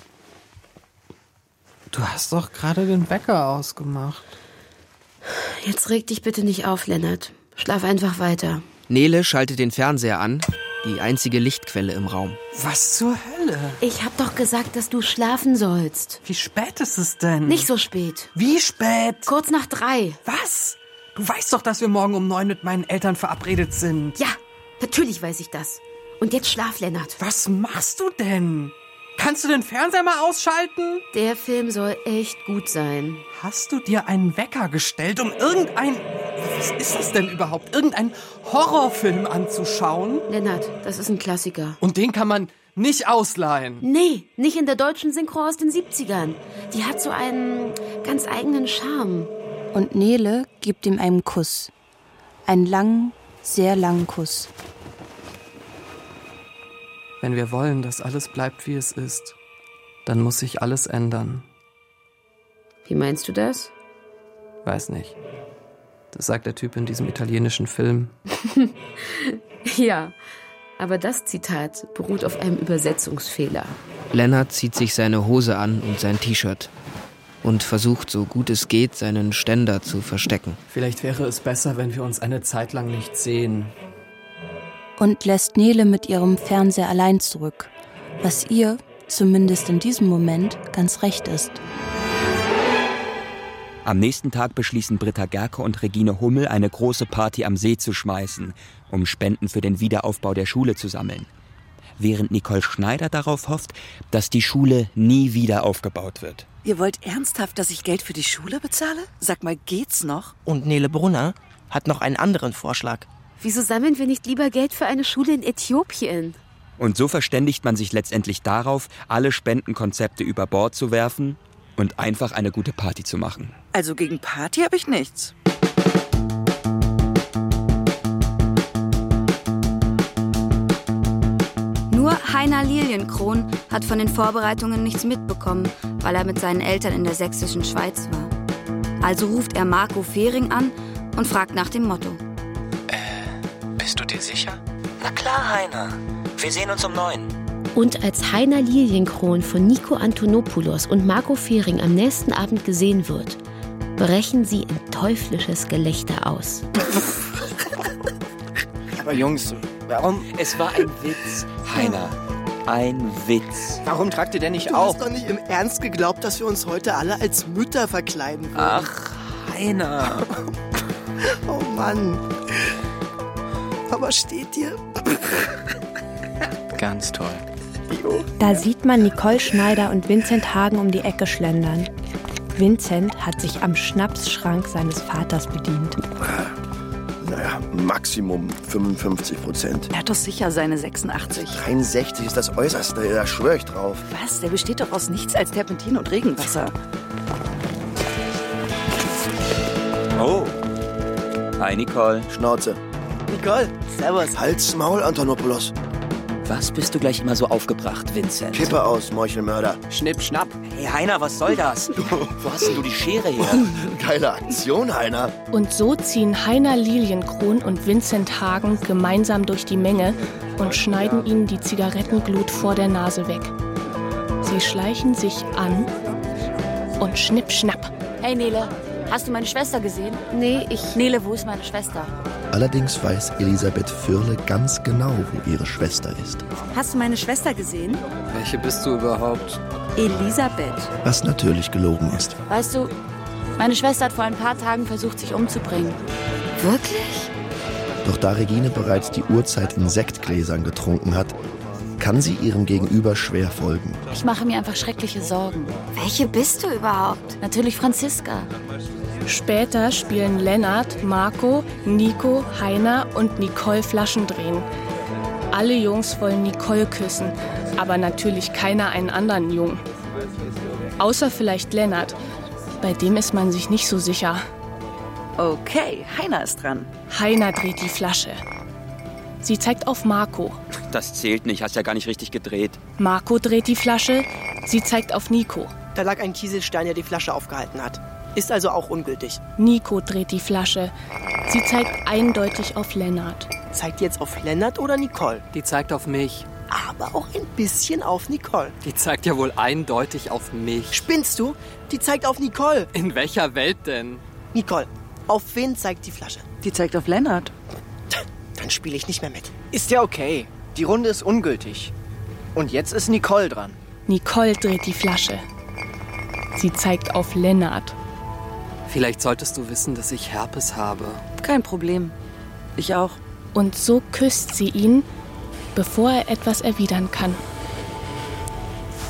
Du hast doch gerade den Wecker ausgemacht. Jetzt reg dich bitte nicht auf, Lennart. Schlaf einfach weiter. Nele schaltet den Fernseher an, die einzige Lichtquelle im Raum. Was zur Hölle? Ich hab doch gesagt, dass du schlafen sollst. Wie spät ist es denn? Nicht so spät. Wie spät? Kurz nach drei. Was? Du weißt doch, dass wir morgen um neun mit meinen Eltern verabredet sind. Ja, natürlich weiß ich das. Und jetzt schlaf, Lennart. Was machst du denn? Kannst du den Fernseher mal ausschalten? Der Film soll echt gut sein. Hast du dir einen Wecker gestellt, um irgendein... Was ist das denn überhaupt? Irgendeinen Horrorfilm anzuschauen? Lennart, das ist ein Klassiker. Und den kann man nicht ausleihen? Nee, nicht in der deutschen Synchro aus den siebzigern. Die hat so einen ganz eigenen Charme. Und Nele gibt ihm einen Kuss. Einen langen, sehr langen Kuss. Wenn wir wollen, dass alles bleibt, wie es ist, dann muss sich alles ändern. Wie meinst du das? Weiß nicht. Das sagt der Typ in diesem italienischen Film. Ja, aber das Zitat beruht auf einem Übersetzungsfehler. Lennart zieht sich seine Hose an und sein T-Shirt und versucht, so gut es geht, seinen Ständer zu verstecken. Vielleicht wäre es besser, wenn wir uns eine Zeit lang nicht sehen. Und lässt Nele mit ihrem Fernseher allein zurück, was ihr, zumindest in diesem Moment, ganz recht ist. Am nächsten Tag beschließen Britta Gerke und Regine Hummel, eine große Party am See zu schmeißen, um Spenden für den Wiederaufbau der Schule zu sammeln. Während Nicole Schneider darauf hofft, dass die Schule nie wieder aufgebaut wird. Ihr wollt ernsthaft, dass ich Geld für die Schule bezahle? Sag mal, geht's noch? Und Nele Brunner hat noch einen anderen Vorschlag. Wieso sammeln wir nicht lieber Geld für eine Schule in Äthiopien? Und so verständigt man sich letztendlich darauf, alle Spendenkonzepte über Bord zu werfen und einfach eine gute Party zu machen. Also gegen Party habe ich nichts. Nur Heiner Lilienkron hat von den Vorbereitungen nichts mitbekommen, weil er mit seinen Eltern in der sächsischen Schweiz war. Also ruft er Marco Fehring an und fragt nach dem Motto. Bist du dir sicher? Na klar, Heiner. Wir sehen uns um neun. Und als Heiner Lilienkron von Nico Antonopoulos und Marco Fehring am nächsten Abend gesehen wird, brechen sie in teuflisches Gelächter aus. Aber Jungs, warum... Es war ein Witz, Heiner. Ein Witz. Warum tragt ihr denn nicht du auf? Du hast doch nicht im Ernst geglaubt, dass wir uns heute alle als Mütter verkleiden würden. Ach, Heiner. Oh Mann. Aber steht dir? Ganz toll. Da sieht man Nicole Schneider und Vincent Hagen um die Ecke schlendern. Vincent hat sich am Schnapsschrank seines Vaters bedient. Naja, Maximum fünfundfünfzig Prozent. Er hat doch sicher seine sechsundachtzig. dreiundsechzig ist das Äußerste, da schwöre ich drauf. Was? Der besteht doch aus nichts als Terpentin und Regenwasser. Oh. Hi, Nicole. Schnauze. Nicole, servus. Halt's Maul, Antonopoulos. Was bist du gleich immer so aufgebracht, Vincent? Kippe aus, Meuchelmörder. Schnipp, schnapp. Hey, Heiner, was soll das? Wo hast denn du die Schere her? Geile Aktion, Heiner. Und so ziehen Heiner Lilienkron und Vincent Hagen gemeinsam durch die Menge und schneiden ihnen die Zigarettenglut vor der Nase weg. Sie schleichen sich an und schnipp, schnapp. Hey Nele, hast du meine Schwester gesehen? Nee, ich... Nele, wo ist meine Schwester? Allerdings weiß Elisabeth Fürle ganz genau, wo ihre Schwester ist. Hast du meine Schwester gesehen? Welche bist du überhaupt? Elisabeth. Was natürlich gelogen ist. Weißt du, meine Schwester hat vor ein paar Tagen versucht, sich umzubringen. Wirklich? Doch da Regine bereits die Uhrzeit in Sektgläsern getrunken hat, kann sie ihrem Gegenüber schwer folgen. Ich mache mir einfach schreckliche Sorgen. Welche bist du überhaupt? Natürlich Franziska. Später spielen Lennart, Marco, Nico, Heiner und Nicole Flaschen drehen. Alle Jungs wollen Nicole küssen, aber natürlich keiner einen anderen Jungen. Außer vielleicht Lennart, bei dem ist man sich nicht so sicher. Okay, Heiner ist dran. Heiner dreht die Flasche. Sie zeigt auf Marco. Das zählt nicht, hast ja gar nicht richtig gedreht. Marco dreht die Flasche. Sie zeigt auf Nico. Da lag ein Kieselstein, der die Flasche aufgehalten hat. Ist also auch ungültig. Nico dreht die Flasche. Sie zeigt eindeutig auf Lennart. Zeigt die jetzt auf Lennart oder Nicole? Die zeigt auf mich. Aber auch ein bisschen auf Nicole. Die zeigt ja wohl eindeutig auf mich. Spinnst du? Die zeigt auf Nicole. In welcher Welt denn? Nicole, auf wen zeigt die Flasche? Die zeigt auf Lennart. Dann spiele ich nicht mehr mit. Ist ja okay. Die Runde ist ungültig. Und jetzt ist Nicole dran. Nicole dreht die Flasche. Sie zeigt auf Lennart. Vielleicht solltest du wissen, dass ich Herpes habe. Kein Problem. Ich auch. Und so küsst sie ihn, bevor er etwas erwidern kann.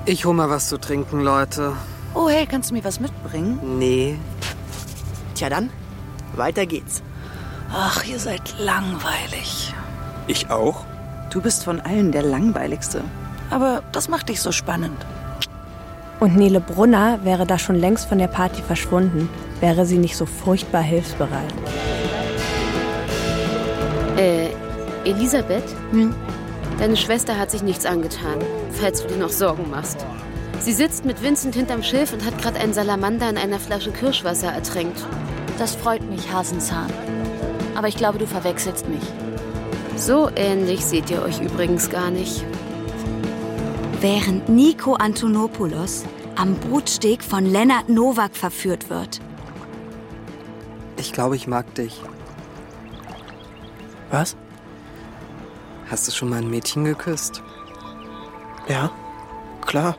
Ich hol mal was zu trinken, Leute. Oh, hey, kannst du mir was mitbringen? Nee. Tja dann, weiter geht's. Ach, ihr seid langweilig. Ich auch? Du bist von allen der langweiligste. Aber das macht dich so spannend. Und Nele Brunner wäre da schon längst von der Party verschwunden, wäre sie nicht so furchtbar hilfsbereit. Äh, Elisabeth? Hm? Deine Schwester hat sich nichts angetan, falls du dir noch Sorgen machst. Sie sitzt mit Vincent hinterm Schilf und hat gerade einen Salamander in einer Flasche Kirschwasser ertränkt. Das freut mich, Hasenzahn. Aber ich glaube, du verwechselst mich. So ähnlich seht ihr euch übrigens gar nicht. Während Nico Antonopoulos am Brutsteg von Lennart Nowak verführt wird. Ich glaube, ich mag dich. Was? Hast du schon mal ein Mädchen geküsst? Ja, klar.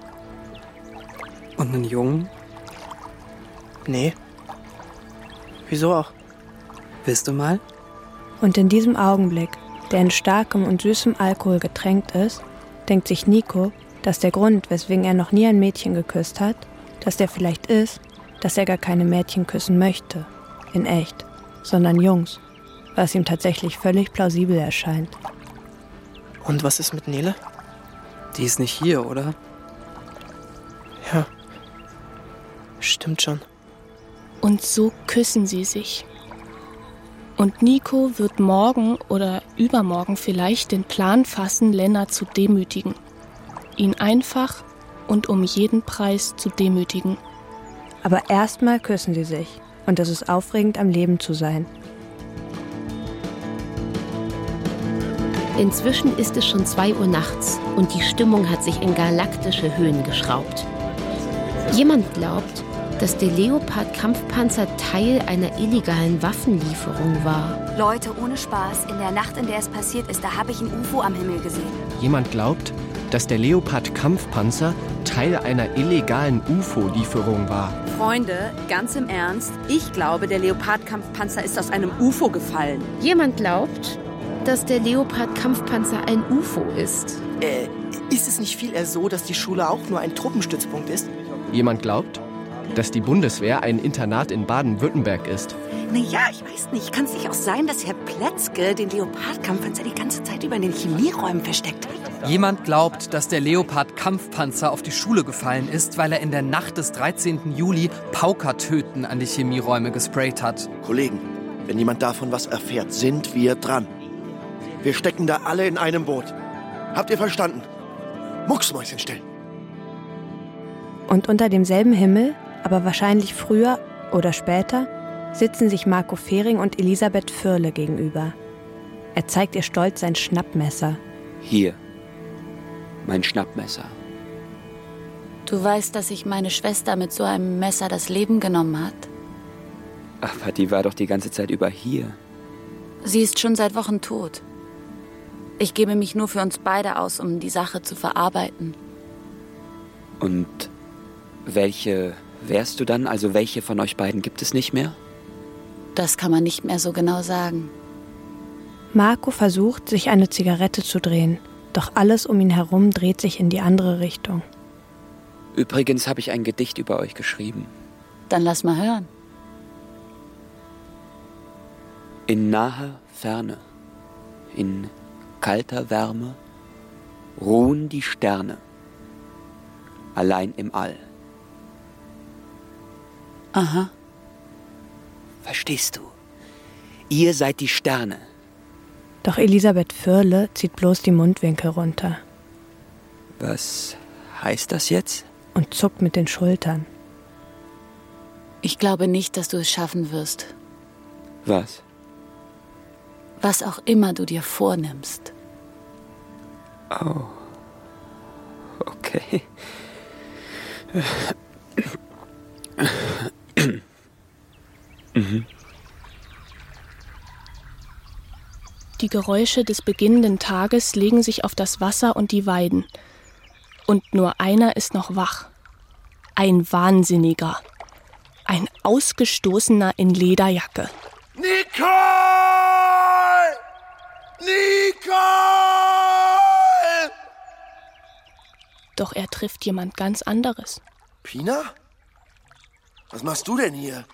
Und einen Jungen? Nee. Wieso auch? Willst du mal? Und in diesem Augenblick, der in starkem und süßem Alkohol getränkt ist, denkt sich Nico, dass der Grund, weswegen er noch nie ein Mädchen geküsst hat, dass der vielleicht ist, dass er gar keine Mädchen küssen möchte. In echt. Sondern Jungs. Was ihm tatsächlich völlig plausibel erscheint. Und was ist mit Nele? Die ist nicht hier, oder? Ja. Stimmt schon. Und so küssen sie sich. Und Nico wird morgen oder übermorgen vielleicht den Plan fassen, Lennart zu demütigen. Ihn einfach und um jeden Preis zu demütigen. Aber erstmal küssen sie sich. Und es ist aufregend, am Leben zu sein. Inzwischen ist es schon zwei Uhr nachts und die Stimmung hat sich in galaktische Höhen geschraubt. Jemand glaubt, dass der Leopard-Kampfpanzer Teil einer illegalen Waffenlieferung war. Leute, ohne Spaß, in der Nacht, in der es passiert ist, da habe ich ein U F O am Himmel gesehen. Jemand glaubt, dass der Leopard-Kampfpanzer Teil einer illegalen U F O-Lieferung war. Freunde, ganz im Ernst, ich glaube, der Leopard-Kampfpanzer ist aus einem U F O gefallen. Jemand glaubt, dass der Leopard-Kampfpanzer ein U F O ist. Äh, ist es nicht viel eher so, dass die Schule auch nur ein Truppenstützpunkt ist? Jemand glaubt, dass die Bundeswehr ein Internat in Baden-Württemberg ist. Naja, ich weiß nicht. Kann es nicht auch sein, dass Herr Pletzke den Leopard-Kampfpanzer die ganze Zeit über in den Chemieräumen versteckt hat? Jemand glaubt, dass der Leopard-Kampfpanzer auf die Schule gefallen ist, weil er in der Nacht des dreizehnten Juli Paukertöten an die Chemieräume gesprayt hat. Kollegen, wenn jemand davon was erfährt, sind wir dran. Wir stecken da alle in einem Boot. Habt ihr verstanden? Mucksmäuschen still. Und unter demselben Himmel, aber wahrscheinlich früher oder später, sitzen sich Marco Fehring und Elisabeth Fürle gegenüber. Er zeigt ihr stolz sein Schnappmesser. Hier, mein Schnappmesser. Du weißt, dass sich meine Schwester mit so einem Messer das Leben genommen hat? Aber die war doch die ganze Zeit über hier. Sie ist schon seit Wochen tot. Ich gebe mich nur für uns beide aus, um die Sache zu verarbeiten. Und welche wärst du dann? Also welche von euch beiden gibt es nicht mehr? Das kann man nicht mehr so genau sagen. Marco versucht, sich eine Zigarette zu drehen, doch alles um ihn herum dreht sich in die andere Richtung. Übrigens habe ich ein Gedicht über euch geschrieben. Dann lass mal hören. In naher Ferne, in kalter Wärme, ruhen die Sterne, allein im All. Aha. Verstehst du? Ihr seid die Sterne. Doch Elisabeth Fürle zieht bloß die Mundwinkel runter. Was heißt das jetzt? Und zuckt mit den Schultern. Ich glaube nicht, dass du es schaffen wirst. Was? Was auch immer du dir vornimmst. Oh. Okay. mhm. Die Geräusche des beginnenden Tages legen sich auf das Wasser und die Weiden. Und nur einer ist noch wach. Ein Wahnsinniger. Ein Ausgestoßener in Lederjacke. Nicole! Nicole! Doch er trifft jemand ganz anderes. Pina? Was machst du denn hier?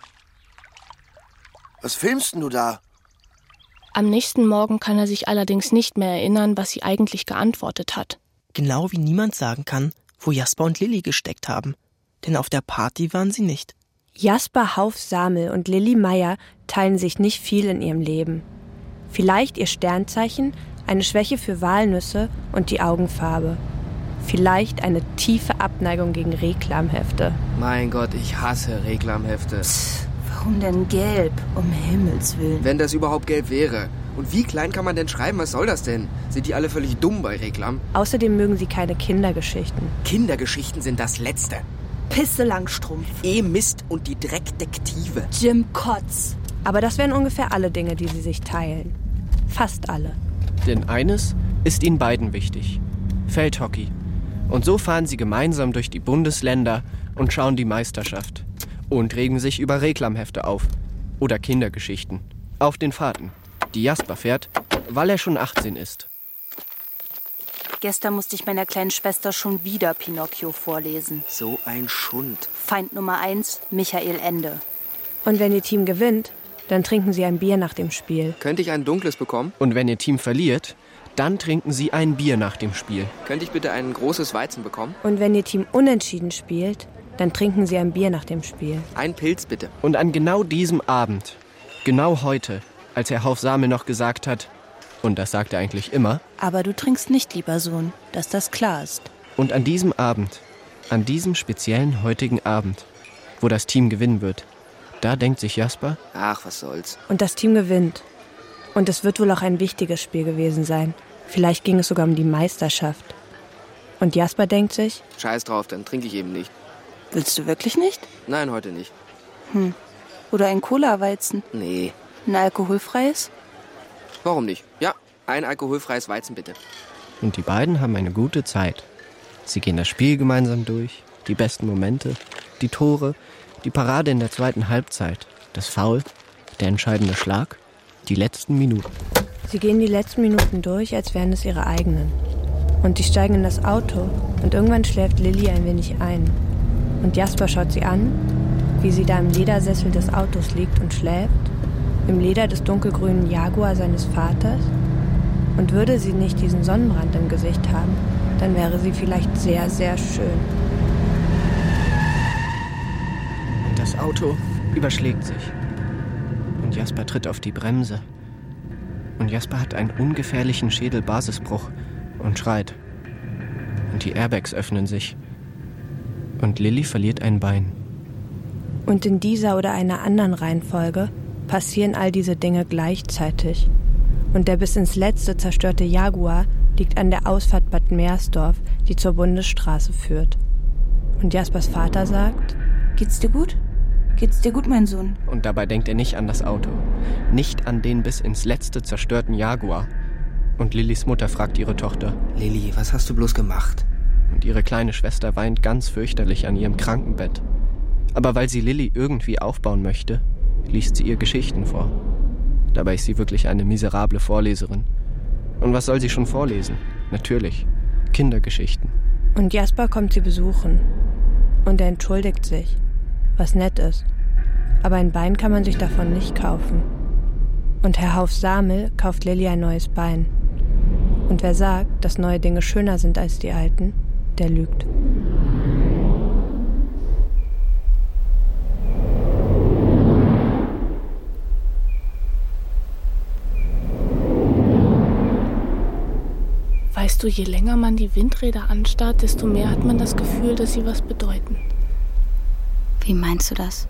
Was filmst denn du da? Am nächsten Morgen kann er sich allerdings nicht mehr erinnern, was sie eigentlich geantwortet hat. Genau wie niemand sagen kann, wo Jasper und Lilli gesteckt haben. Denn auf der Party waren sie nicht. Jasper Hauf-Samel und Lilli Meyer teilen sich nicht viel in ihrem Leben. Vielleicht ihr Sternzeichen, eine Schwäche für Walnüsse und die Augenfarbe. Vielleicht eine tiefe Abneigung gegen Reklamhefte. Mein Gott, ich hasse Reklamhefte. Psst, warum denn gelb? Um Himmels Willen. Wenn das überhaupt gelb wäre. Und wie klein kann man denn schreiben? Was soll das denn? Sind die alle völlig dumm bei Reklam? Außerdem mögen sie keine Kindergeschichten. Kindergeschichten sind das Letzte. Pisse Langstrumpf. E-Mist und die Dreckdetektive. Jim Kotz. Aber das wären ungefähr alle Dinge, die sie sich teilen. Fast alle. Denn eines ist ihnen beiden wichtig. Feldhockey. Und so fahren sie gemeinsam durch die Bundesländer und schauen die Meisterschaft. Und regen sich über Reklamhefte auf. Oder Kindergeschichten. Auf den Fahrten, die Jasper fährt, weil er schon achtzehn ist. Gestern musste ich meiner kleinen Schwester schon wieder Pinocchio vorlesen. So ein Schund. Feind Nummer eins, Michael Ende. Und wenn ihr Team gewinnt, dann trinken sie ein Bier nach dem Spiel. Könnte ich ein dunkles bekommen? Und wenn ihr Team verliert, dann trinken sie ein Bier nach dem Spiel. Könnte ich bitte ein großes Weizen bekommen? Und wenn ihr Team unentschieden spielt, dann trinken sie ein Bier nach dem Spiel. Ein Pilz bitte. Und an genau diesem Abend, genau heute, als Herr Hauf-Samel noch gesagt hat, und das sagt er eigentlich immer. Aber du trinkst nicht, lieber Sohn, dass das klar ist. Und an diesem Abend, an diesem speziellen heutigen Abend, wo das Team gewinnen wird, da denkt sich Jasper, ach, was soll's. Und das Team gewinnt. Und es wird wohl auch ein wichtiges Spiel gewesen sein. Vielleicht ging es sogar um die Meisterschaft. Und Jasper denkt sich, scheiß drauf, dann trinke ich eben nicht. Willst du wirklich nicht? Nein, heute nicht. Hm. Oder ein Cola-Weizen? Nee. Ein alkoholfreies? Warum nicht? Ja, ein alkoholfreies Weizen bitte. Und die beiden haben eine gute Zeit. Sie gehen das Spiel gemeinsam durch, die besten Momente, die Tore, die Parade in der zweiten Halbzeit, das Foul, der entscheidende Schlag, die letzten Minuten. Sie gehen die letzten Minuten durch, als wären es ihre eigenen. Und die steigen in das Auto und irgendwann schläft Lilli ein wenig ein. Und Jasper schaut sie an, wie sie da im Ledersessel des Autos liegt und schläft, im Leder des dunkelgrünen Jaguar seines Vaters. Und würde sie nicht diesen Sonnenbrand im Gesicht haben, dann wäre sie vielleicht sehr, sehr schön. Und das Auto überschlägt sich. Und Jasper tritt auf die Bremse. Und Jasper hat einen ungefährlichen Schädelbasisbruch und schreit. Und die Airbags öffnen sich. Und Lilli verliert ein Bein. Und in dieser oder einer anderen Reihenfolge passieren all diese Dinge gleichzeitig. Und der bis ins Letzte zerstörte Jaguar liegt an der Ausfahrt Bad Meersdorf, die zur Bundesstraße führt. Und Jaspers Vater sagt, geht's dir gut? Geht's dir gut, mein Sohn? Und dabei denkt er nicht an das Auto. Nicht an den bis ins Letzte zerstörten Jaguar. Und Lillis Mutter fragt ihre Tochter, Lilli, was hast du bloß gemacht? Und ihre kleine Schwester weint ganz fürchterlich an ihrem Krankenbett. Aber weil sie Lilli irgendwie aufbauen möchte, liest sie ihr Geschichten vor. Dabei ist sie wirklich eine miserable Vorleserin. Und was soll sie schon vorlesen? Natürlich, Kindergeschichten. Und Jasper kommt sie besuchen. Und er entschuldigt sich, was nett ist. Aber ein Bein kann man sich davon nicht kaufen. Und Herr Hauf-Samel kauft Lilli ein neues Bein. Und wer sagt, dass neue Dinge schöner sind als die alten, der lügt. Weißt du, je länger man die Windräder anstarrt, desto mehr hat man das Gefühl, dass sie was bedeuten. Wie meinst du das?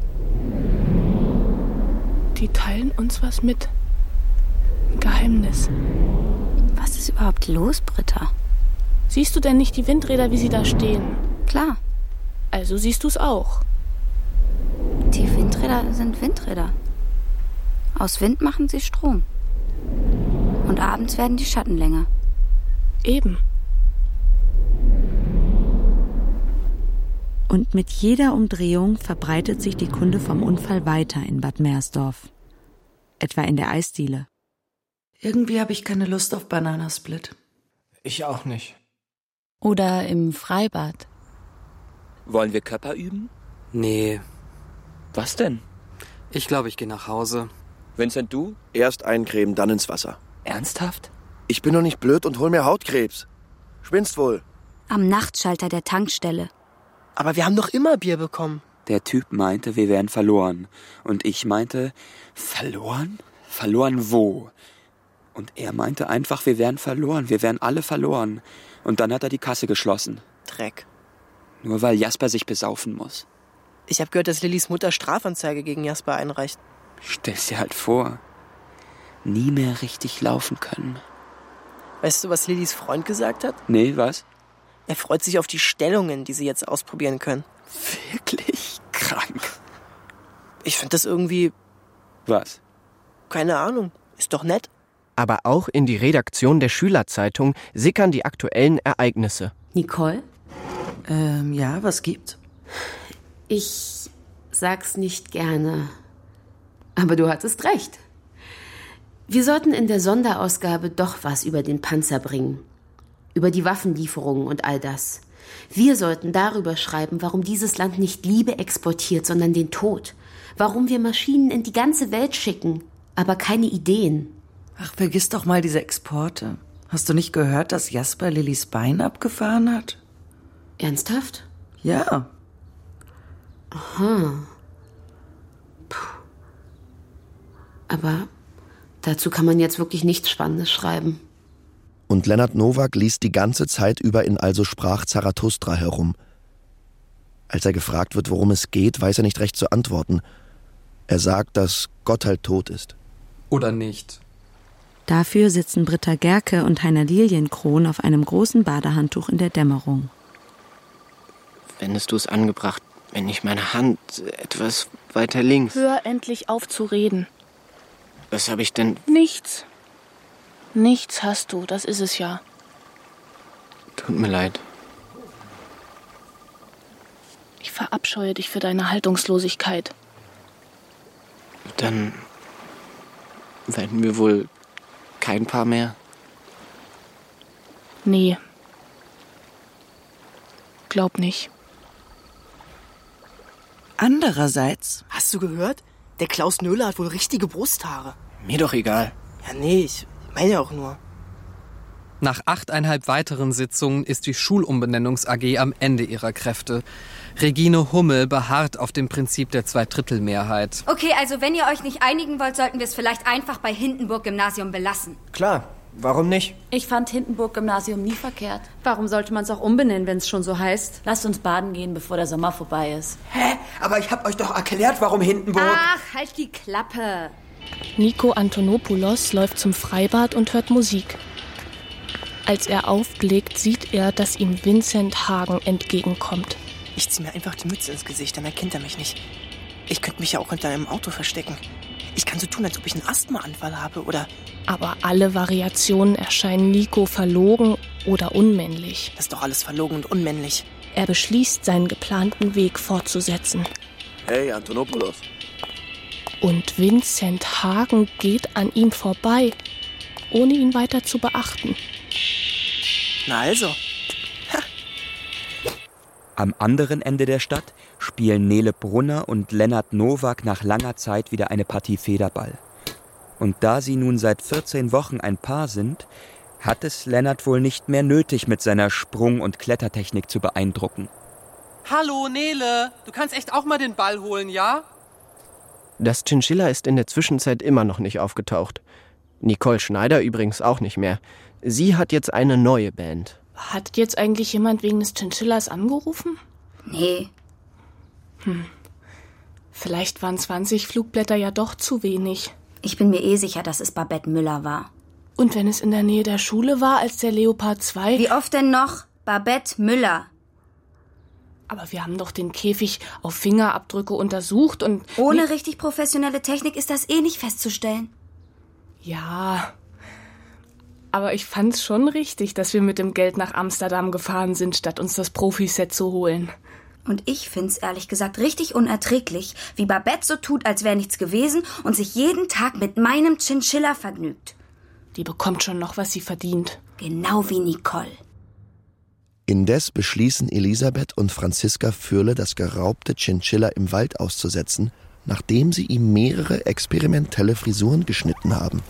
Die teilen uns was mit. Ein Geheimnis. Was ist überhaupt los, Britta? Siehst du denn nicht die Windräder, wie sie da stehen? Klar. Also siehst du es auch. Die Windräder sind Windräder. Aus Wind machen sie Strom. Und abends werden die Schatten länger. Eben. Und mit jeder Umdrehung verbreitet sich die Kunde vom Unfall weiter in Bad Meersdorf. Etwa in der Eisdiele. Irgendwie habe ich keine Lust auf Bananasplit. Ich auch nicht. Oder im Freibad. Wollen wir Körper üben? Nee. Was denn? Ich glaube, ich gehe nach Hause. Vincent, du? Erst eincremen, dann ins Wasser. Ernsthaft? Ich bin doch nicht blöd und hol mir Hautkrebs. Spinnst wohl. Am Nachtschalter der Tankstelle. Aber wir haben doch immer Bier bekommen. Der Typ meinte, wir wären verloren. Und ich meinte, verloren? Verloren wo? Und er meinte einfach, wir wären verloren. Wir wären alle verloren. Und dann hat er die Kasse geschlossen. Dreck. Nur weil Jasper sich besaufen muss. Ich habe gehört, dass Lillys Mutter Strafanzeige gegen Jasper einreicht. Stell's dir halt vor. Nie mehr richtig laufen können. Weißt du, was Lillys Freund gesagt hat? Nee, was? Er freut sich auf die Stellungen, die sie jetzt ausprobieren können. Wirklich krank. Ich finde das irgendwie... Was? Keine Ahnung. Ist doch nett. Aber auch in die Redaktion der Schülerzeitung sickern die aktuellen Ereignisse. Nicole? Ähm, ja, was gibt's? Ich sag's nicht gerne, aber du hattest recht. Wir sollten in der Sonderausgabe doch was über den Panzer bringen. Über die Waffenlieferungen und all das. Wir sollten darüber schreiben, warum dieses Land nicht Liebe exportiert, sondern den Tod. Warum wir Maschinen in die ganze Welt schicken, aber keine Ideen. Ach, vergiss doch mal diese Exporte. Hast du nicht gehört, dass Jasper Lillys Bein abgefahren hat? Ernsthaft? Ja. Aha. Puh. Aber dazu kann man jetzt wirklich nichts Spannendes schreiben. Und Lennart Nowak liest die ganze Zeit über in Also sprach Zarathustra herum. Als er gefragt wird, worum es geht, weiß er nicht recht zu antworten. Er sagt, dass Gott halt tot ist. Oder nicht. Dafür sitzen Britta Gerke und Heiner Lilienkron auf einem großen Badehandtuch in der Dämmerung. Wendest du es angebracht, wenn ich meine Hand etwas weiter links... Hör endlich auf zu reden. Was habe ich denn... Nichts. Nichts hast du, das ist es ja. Tut mir leid. Ich verabscheue dich für deine Haltungslosigkeit. Dann werden wir wohl kein Paar mehr. Nee. Glaub nicht. Andererseits... Hast du gehört? Der Klaus Nöhler hat wohl richtige Brusthaare. Mir doch egal. Ja, nee, ich meine ja auch nur. Nach achteinhalb weiteren Sitzungen ist die Schulumbenennungs-A G am Ende ihrer Kräfte. Regine Hummel beharrt auf dem Prinzip der Zweidrittelmehrheit. Okay, also wenn ihr euch nicht einigen wollt, sollten wir es vielleicht einfach bei Hindenburg-Gymnasium belassen. Klar, warum nicht? Ich fand Hindenburg-Gymnasium nie verkehrt. Warum sollte man es auch umbenennen, wenn es schon so heißt? Lasst uns baden gehen, bevor der Sommer vorbei ist. Hä? Aber ich hab euch doch erklärt, warum Hindenburg... Ach, halt die Klappe. Nico Antonopoulos läuft zum Freibad und hört Musik. Als er aufblickt, sieht er, dass ihm Vincent Hagen entgegenkommt. Ich zieh mir einfach die Mütze ins Gesicht, dann erkennt er mich nicht. Ich könnte mich ja auch hinter einem Auto verstecken. Ich kann so tun, als ob ich einen Asthmaanfall habe, oder... Aber alle Variationen erscheinen Nico verlogen oder unmännlich. Das ist doch alles verlogen und unmännlich. Er beschließt, seinen geplanten Weg fortzusetzen. Hey, Antonopoulos. Und Vincent Hagen geht an ihm vorbei, ohne ihn weiter zu beachten. Na also. Ha. Am anderen Ende der Stadt spielen Nele Brunner und Lennart Nowak nach langer Zeit wieder eine Partie Federball. Und da sie nun seit vierzehn Wochen ein Paar sind, hat es Lennart wohl nicht mehr nötig, mit seiner Sprung- und Klettertechnik zu beeindrucken. Hallo, Nele, du kannst echt auch mal den Ball holen, ja? Das Chinchilla ist in der Zwischenzeit immer noch nicht aufgetaucht. Nicole Schneider übrigens auch nicht mehr. Sie hat jetzt eine neue Band. Hat jetzt eigentlich jemand wegen des Chinchillas angerufen? Nee. Hm. Vielleicht waren zwanzig Flugblätter ja doch zu wenig. Ich bin mir eh sicher, dass es Babette Müller war. Und wenn es in der Nähe der Schule war, als der Leopard zwei... Wie oft denn noch? Babette Müller. Aber wir haben doch den Käfig auf Fingerabdrücke untersucht und... Ohne nee. richtig professionelle Technik ist das eh nicht festzustellen. Ja, aber ich fand's schon richtig, dass wir mit dem Geld nach Amsterdam gefahren sind, statt uns das Profiset zu holen. Und ich find's ehrlich gesagt richtig unerträglich, wie Babette so tut, als wäre nichts gewesen und sich jeden Tag mit meinem Chinchilla vergnügt. Die bekommt schon noch, was sie verdient. Genau wie Nicole. Indes beschließen Elisabeth und Franziska Fürle, das geraubte Chinchilla im Wald auszusetzen, nachdem sie ihm mehrere experimentelle Frisuren geschnitten haben.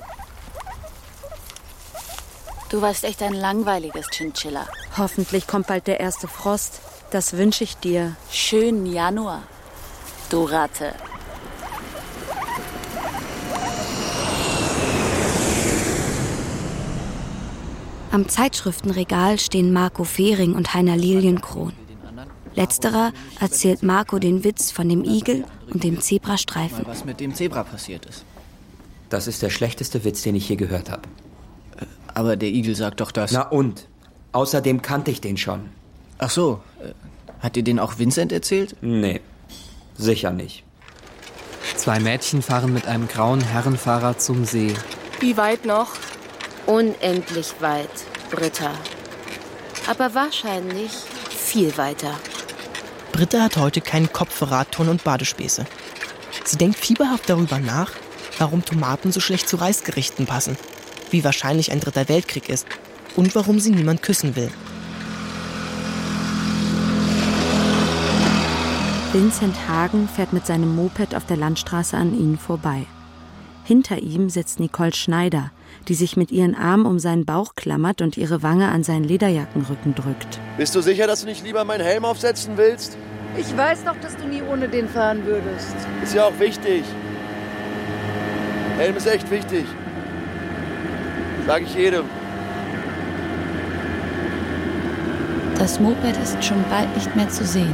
Du warst echt ein langweiliges Chinchilla. Hoffentlich kommt bald der erste Frost. Das wünsche ich dir. Schönen Januar, du Ratte. Am Zeitschriftenregal stehen Marco Fehring und Heiner Lilienkron. Letzterer erzählt Marco den Witz von dem Igel und dem Zebrastreifen. Was mit dem Zebra passiert ist. Das ist der schlechteste Witz, den ich je gehört habe. Aber der Igel sagt doch das. Na und? Außerdem kannte ich den schon. Ach so. Hat dir den auch Vincent erzählt? Nee, sicher nicht. Zwei Mädchen fahren mit einem grauen Herrenfahrer zum See. Wie weit noch? Unendlich weit, Britta. Aber wahrscheinlich viel weiter. Britta hat heute keinen Kopf für Radtouren und Badespäße. Sie denkt fieberhaft darüber nach, warum Tomaten so schlecht zu Reisgerichten passen, wie wahrscheinlich ein dritter Weltkrieg ist und warum sie niemand küssen will. Vincent Hagen fährt mit seinem Moped auf der Landstraße an ihnen vorbei. Hinter ihm sitzt Nicole Schneider, die sich mit ihren Armen um seinen Bauch klammert und ihre Wange an seinen Lederjackenrücken drückt. Bist du sicher, dass du nicht lieber meinen Helm aufsetzen willst? Ich weiß doch, dass du nie ohne den fahren würdest. Ist ja auch wichtig. Helm ist echt wichtig. Sag ich jedem. Das Moped ist schon bald nicht mehr zu sehen.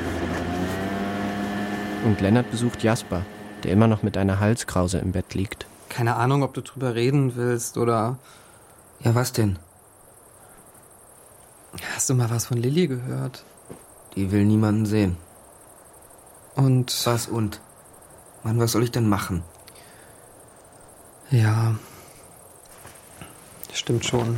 Und Lennart besucht Jasper, der immer noch mit einer Halskrause im Bett liegt. Keine Ahnung, ob du drüber reden willst oder... Ja, was denn? Hast du mal was von Lilly gehört? Die will niemanden sehen. Und... Was und? Mann, was soll ich denn machen? Ja... Stimmt schon.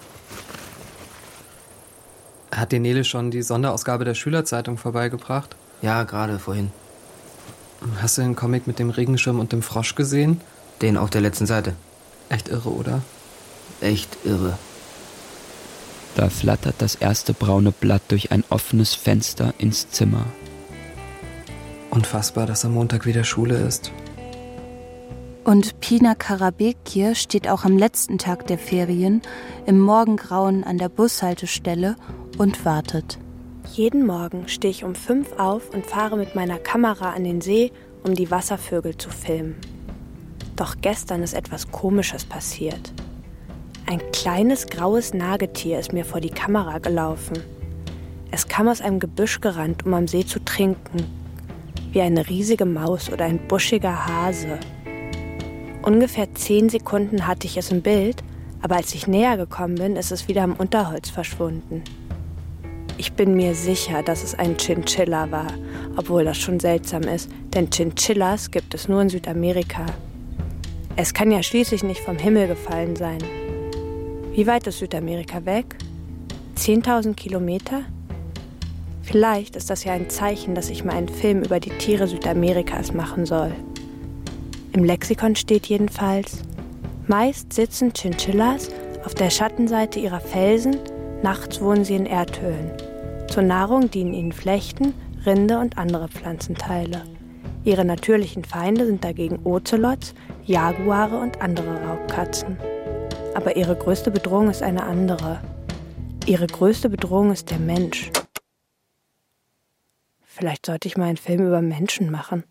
Hat dir Nele schon die Sonderausgabe der Schülerzeitung vorbeigebracht? Ja, gerade vorhin. Hast du den Comic mit dem Regenschirm und dem Frosch gesehen? Den auf der letzten Seite. Echt irre, oder? Echt irre. Da flattert das erste braune Blatt durch ein offenes Fenster ins Zimmer. Unfassbar, dass am Montag wieder Schule ist. Und Pina Karabekir steht auch am letzten Tag der Ferien im Morgengrauen an der Bushaltestelle und wartet. Jeden Morgen stehe ich um fünf auf und fahre mit meiner Kamera an den See, um die Wasservögel zu filmen. Doch gestern ist etwas Komisches passiert. Ein kleines graues Nagetier ist mir vor die Kamera gelaufen. Es kam aus einem Gebüsch gerannt, um am See zu trinken. Wie eine riesige Maus oder ein buschiger Hase. Ungefähr zehn Sekunden hatte ich es im Bild, aber als ich näher gekommen bin, ist es wieder im Unterholz verschwunden. Ich bin mir sicher, dass es ein Chinchilla war, obwohl das schon seltsam ist, denn Chinchillas gibt es nur in Südamerika. Es kann ja schließlich nicht vom Himmel gefallen sein. Wie weit ist Südamerika weg? zehntausend Kilometer? Vielleicht ist das ja ein Zeichen, dass ich mal einen Film über die Tiere Südamerikas machen soll. Im Lexikon steht jedenfalls: Meist sitzen Chinchillas auf der Schattenseite ihrer Felsen, nachts wohnen sie in Erdhöhlen. Zur Nahrung dienen ihnen Flechten, Rinde und andere Pflanzenteile. Ihre natürlichen Feinde sind dagegen Ozelots, Jaguare und andere Raubkatzen. Aber ihre größte Bedrohung ist eine andere. Ihre größte Bedrohung ist der Mensch. Vielleicht sollte ich mal einen Film über Menschen machen.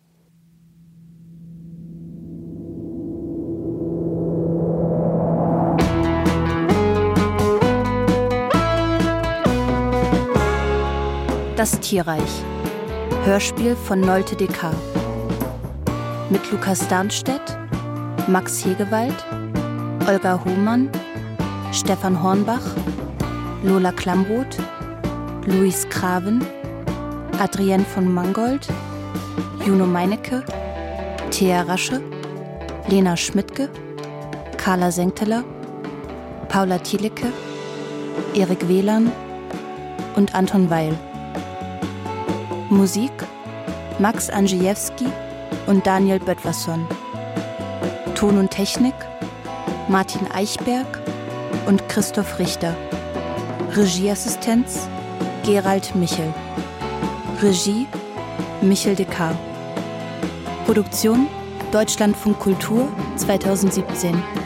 Das Tierreich. Hörspiel von Nolte Dekar. Mit Lukas Darmstedt, Max Hegewald, Olga Hohmann, Stefan Hornbach, Lola Klamroth, Luis Kraven, Adrienne von Mangold, Juno Meinecke, Thea Rasche, Lena Schmidtke, Carla Senkteler, Paula Thielecke, Erik Wehlan und Anton Weil. Musik Max Andrzejewski und Daniel Böttverson. Ton und Technik Martin Eichberg und Christoph Richter. Regieassistenz Gerald Michel. Regie Michel Descartes. Produktion Deutschlandfunk Kultur zweitausendsiebzehn.